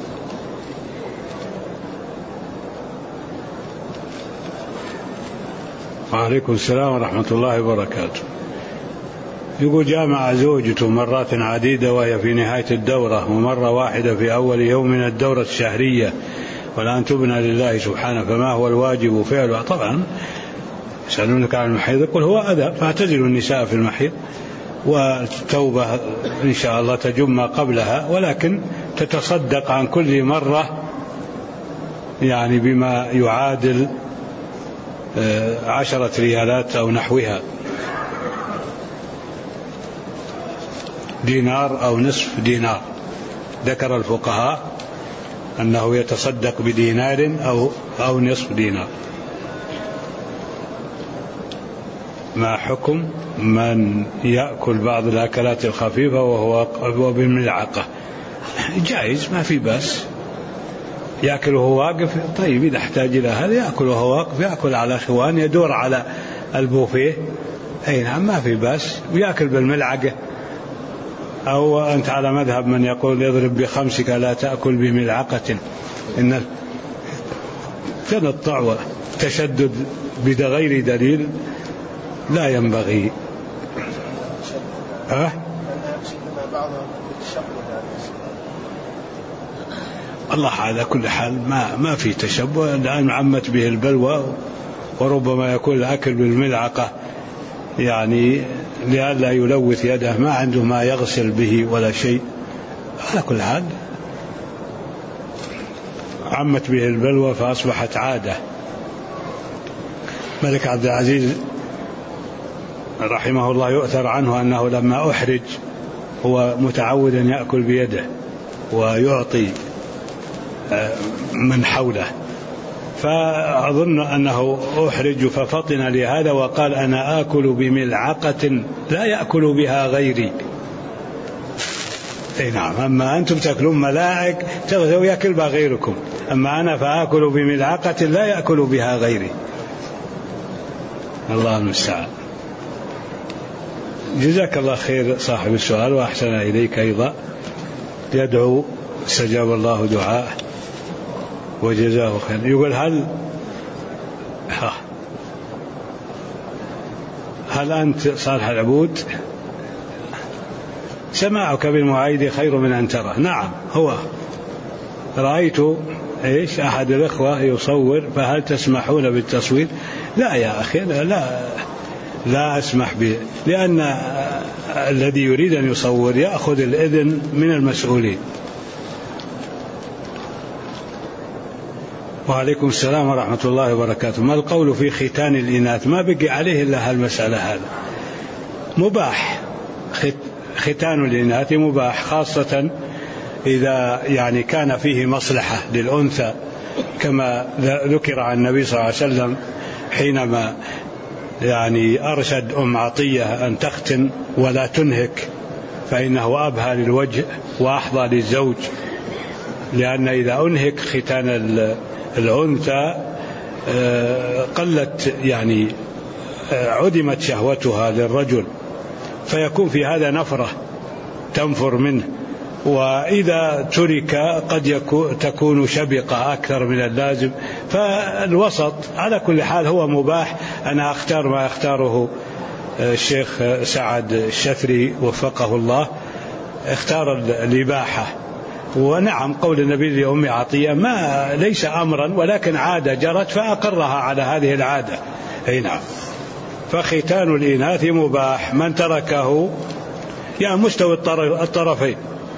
Speaker 1: وعليكم السلام ورحمة الله وبركاته. يقول جامع زوجته مرات عديدة وهي في نهاية الدورة، ومرة واحدة في أول يوم من الدورة الشهرية، والآن تبنى لله سبحانه، فما هو الواجب فعله؟ طبعا يسألونك عن المحيض، يقول هو أذى، فاعتزلوا النساء في المحيض، والتوبة إن شاء الله تجم ما قبلها، ولكن تتصدق عن كل مرة يعني بما يعادل 10 ريالات أو نحوها، دينار أو نصف دينار. ذكر الفقهاء أنه يتصدق بدينار أو نصف دينار. ما حكم من يأكل بعض الأكلات الخفيفة وهو بالملعقة؟ جائز، ما في بأس، يأكل وهو واقف. طيب إذا احتاج إلى هذا يأكل وهو واقف، يأكل على خوان، يدور على البوفيه، أي نعم ما في بأس، ويأكل بالملعقة. أو أنت على مذهب من يقول اضرب بخمسك لا تأكل بملعقة، إن تنطع وتشدد بغير دليل لا ينبغي. الله على كل حال ما في تشبه، الآن عمت به البلوى، وربما يكون الأكل بالملعقة يعني لئلا يلوث يده، ما عنده ما يغسل به ولا شيء. على كل حال عمت به البلوى فأصبحت عادة. ملك عبد العزيز رحمه الله يؤثر عنه أنه لما أحرج هو متعود أن يأكل بيده ويعطي من حوله، فأظن أنه أحرج ففطن لهذا وقال أنا آكل بملعقة لا يأكل بها غيري. أي نعم، أما أنتم تأكلون ملاعق يأكل بها غيركم، أما أنا فآكل بملعقة لا يأكل بها غيري. الله المستعان. جزاك الله خير صاحب السؤال، وأحسن إليك أيضا، يدعو استجاب الله دعاءه وجزاه خير. يقول هل أنت صالح العبود سماعك بالمعايد خير من أن ترى؟ نعم، هو رأيت أحد الإخوة يصور، فهل تسمحون بالتصوير؟ لا يا أخي، لا أسمح به، لأن الذي يريد أن يصور يأخذ الإذن من المسؤولين. وعليكم السلام ورحمة الله وبركاته. ما القول في ختان الإناث؟ ما بقي عليه إلا هالمسألة هذا. مباح، ختان الإناث مباح، خاصة إذا يعني كان فيه مصلحة للأنثى، كما ذكر عن النبي صلى الله عليه وسلم حينما يعني أرشد أم عطية أن تختن ولا تنهك، فإنه أبهى للوجه وأحظى للزوج، لأن إذا أنهك ختان الأنثى قلت يعني عدمت شهوتها للرجل، فيكون في هذا نفرة تنفر منه، وإذا ترك قد تكون شبقة أكثر من اللازم، فالوسط على كل حال هو مباح. أنا أختار ما يختاره الشيخ سعد الشثري وفقه الله، اختار الإباحة. ونعم قول النبي لأم عطية ما ليس أمرا ولكن عادة جرت فأقرها على هذه العادة. أي نعم، فختان الإناث مباح، من تركه يعني مستوى الطرفين.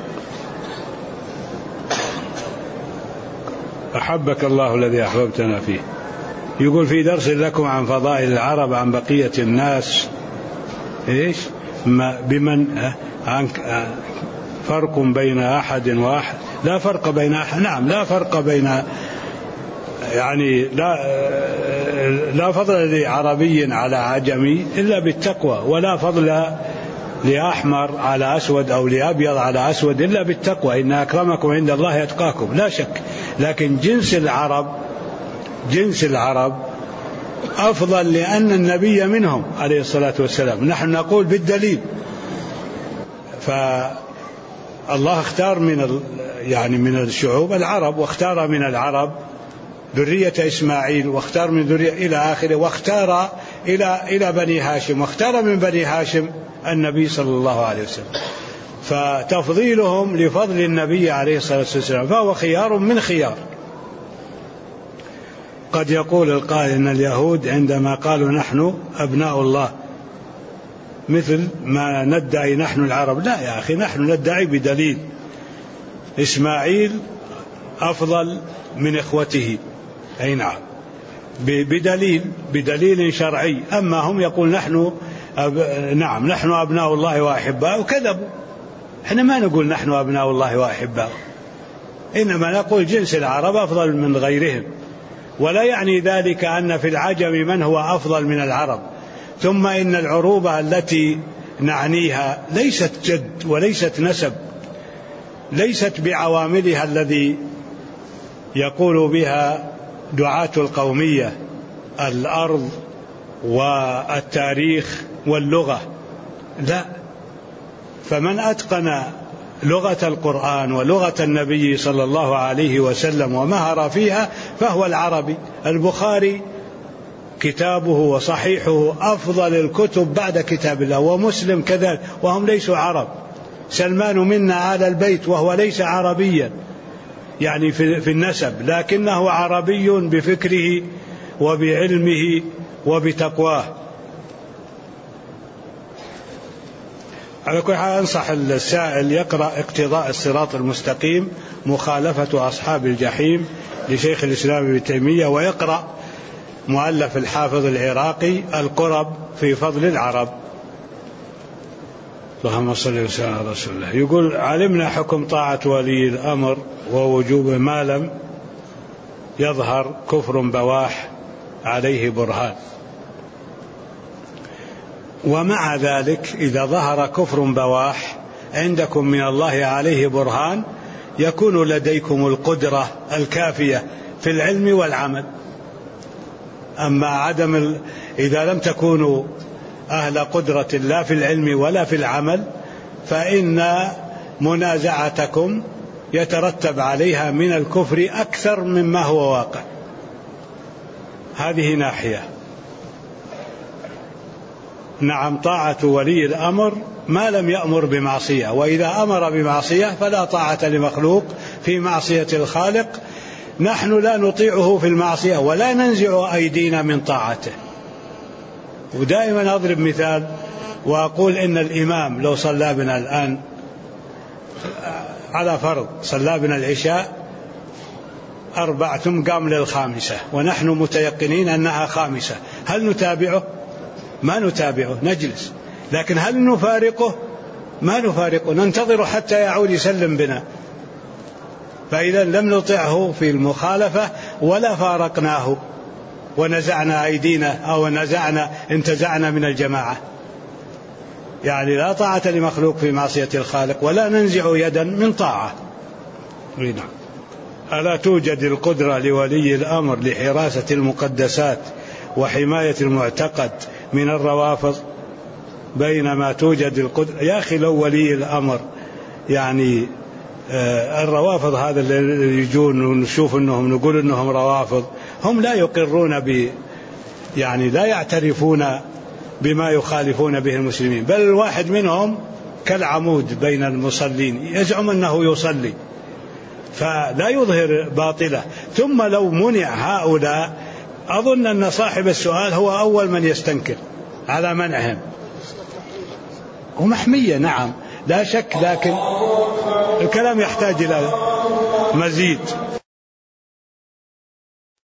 Speaker 1: أحبك الله الذي أحببتنا فيه. يقول في درس لكم عن فضائل العرب عن بقية الناس بمن فرق بين أحد وأحد؟ لا فرق بين أحد، نعم لا فرق بين يعني لا فضل لعربي على عجمي إلا بالتقوى، ولا فضل لأحمر على أسود أو لأبيض على أسود إلا بالتقوى، إن أكرمكم عند الله يتقاكم، لا شك. لكن جنس العرب أفضل لأن النبي منهم عليه الصلاة والسلام. نحن نقول بالدليل. فالله اختار من الشعوب العرب، واختار من العرب ذرية إسماعيل، واختار من ذرية إلى آخره، واختار إلى بني هاشم، واختار من بني هاشم النبي صلى الله عليه وسلم. فتفضيلهم لفضل النبي عليه الصلاة والسلام فهو خيار من خيار. قد يقول القائل إن اليهود عندما قالوا نحن أبناء الله مثل ما ندعي نحن العرب. لا يا أخي، نحن ندعي بدليل. إسماعيل أفضل من إخوته، أي نعم، بدليل شرعي. أما هم يقول نحن أبناء الله وأحباؤه، كذبوا. احنا ما نقول نحن أبناء الله وأحباؤه، إنما نقول جنس العرب أفضل من غيرهم. ولا يعني ذلك أن في العجم من هو أفضل من العرب. ثم إن العروبة التي نعنيها ليست جد وليست نسب، ليست بعواملها الذي يقول بها دعاة القومية: الأرض والتاريخ واللغة. لا، فمن أتقن لغة القرآن ولغة النبي صلى الله عليه وسلم ومهر فيها فهو العربي. البخاري كتابه وصحيحه أفضل الكتب بعد كتاب الله، ومسلم كذلك، وهم ليسوا عرب. سلمان منا آل البيت وهو ليس عربيا يعني في النسب، لكنه عربي بفكره وبعلمه وبتقواه. على كل حال أنصح السائل يقرأ اقتضاء الصراط المستقيم مخالفة أصحاب الجحيم لشيخ الإسلام ابن تيمية، ويقرأ مؤلف الحافظ العراقي القرب في فضل العرب. اللهم صل وسلم على رسول الله. يقول: علمنا حكم طاعة ولي الأمر ووجوبه ما لم يظهر كفر بواح عليه برهان. ومع ذلك إذا ظهر كفر بواح عندكم من الله عليه برهان يكون لديكم القدرة الكافية في العلم والعمل. أما إذا لم تكونوا أهل قدرة لا في العلم ولا في العمل فإن منازعتكم يترتب عليها من الكفر أكثر مما هو واقع. هذه ناحية. نعم، طاعة ولي الأمر ما لم يأمر بمعصية، وإذا أمر بمعصية فلا طاعة لمخلوق في معصية الخالق. نحن لا نطيعه في المعصية ولا ننزع أيدينا من طاعته. ودائما أضرب مثال وأقول إن الإمام لو صلى بنا الآن على فرض صلى بنا العشاء 4 ثم قام للخامسة ونحن متيقنين أنها خامسة، هل نتابعه؟ ما نتابعه، نجلس. لكن هل نفارقه؟ ما نفارقه، ننتظر حتى يعود يسلم بنا. فإذا لم نطعه في المخالفة ولا فارقناه ونزعنا أيدينا أو انتزعنا من الجماعة. يعني لا طاعة لمخلوق في معصية الخالق ولا ننزع يدا من طاعة. ألا توجد القدرة لولي الأمر لحراسة المقدسات وحماية المعتقد من الروافض، بينما توجد القدرة؟ يا أخي لو ولي الأمر يعني الروافض هذا اللي يجون ونشوف أنهم نقول أنهم روافض، هم لا يقرون يعني لا يعترفون بما يخالفون به المسلمين، بل الواحد منهم كالعمود بين المصلين يزعم أنه يصلي فلا يظهر باطله. ثم لو منع هؤلاء أظن أن صاحب السؤال هو أول من يستنكر على منعهم. ومحمية نعم لا شك، لكن الكلام يحتاج إلى مزيد.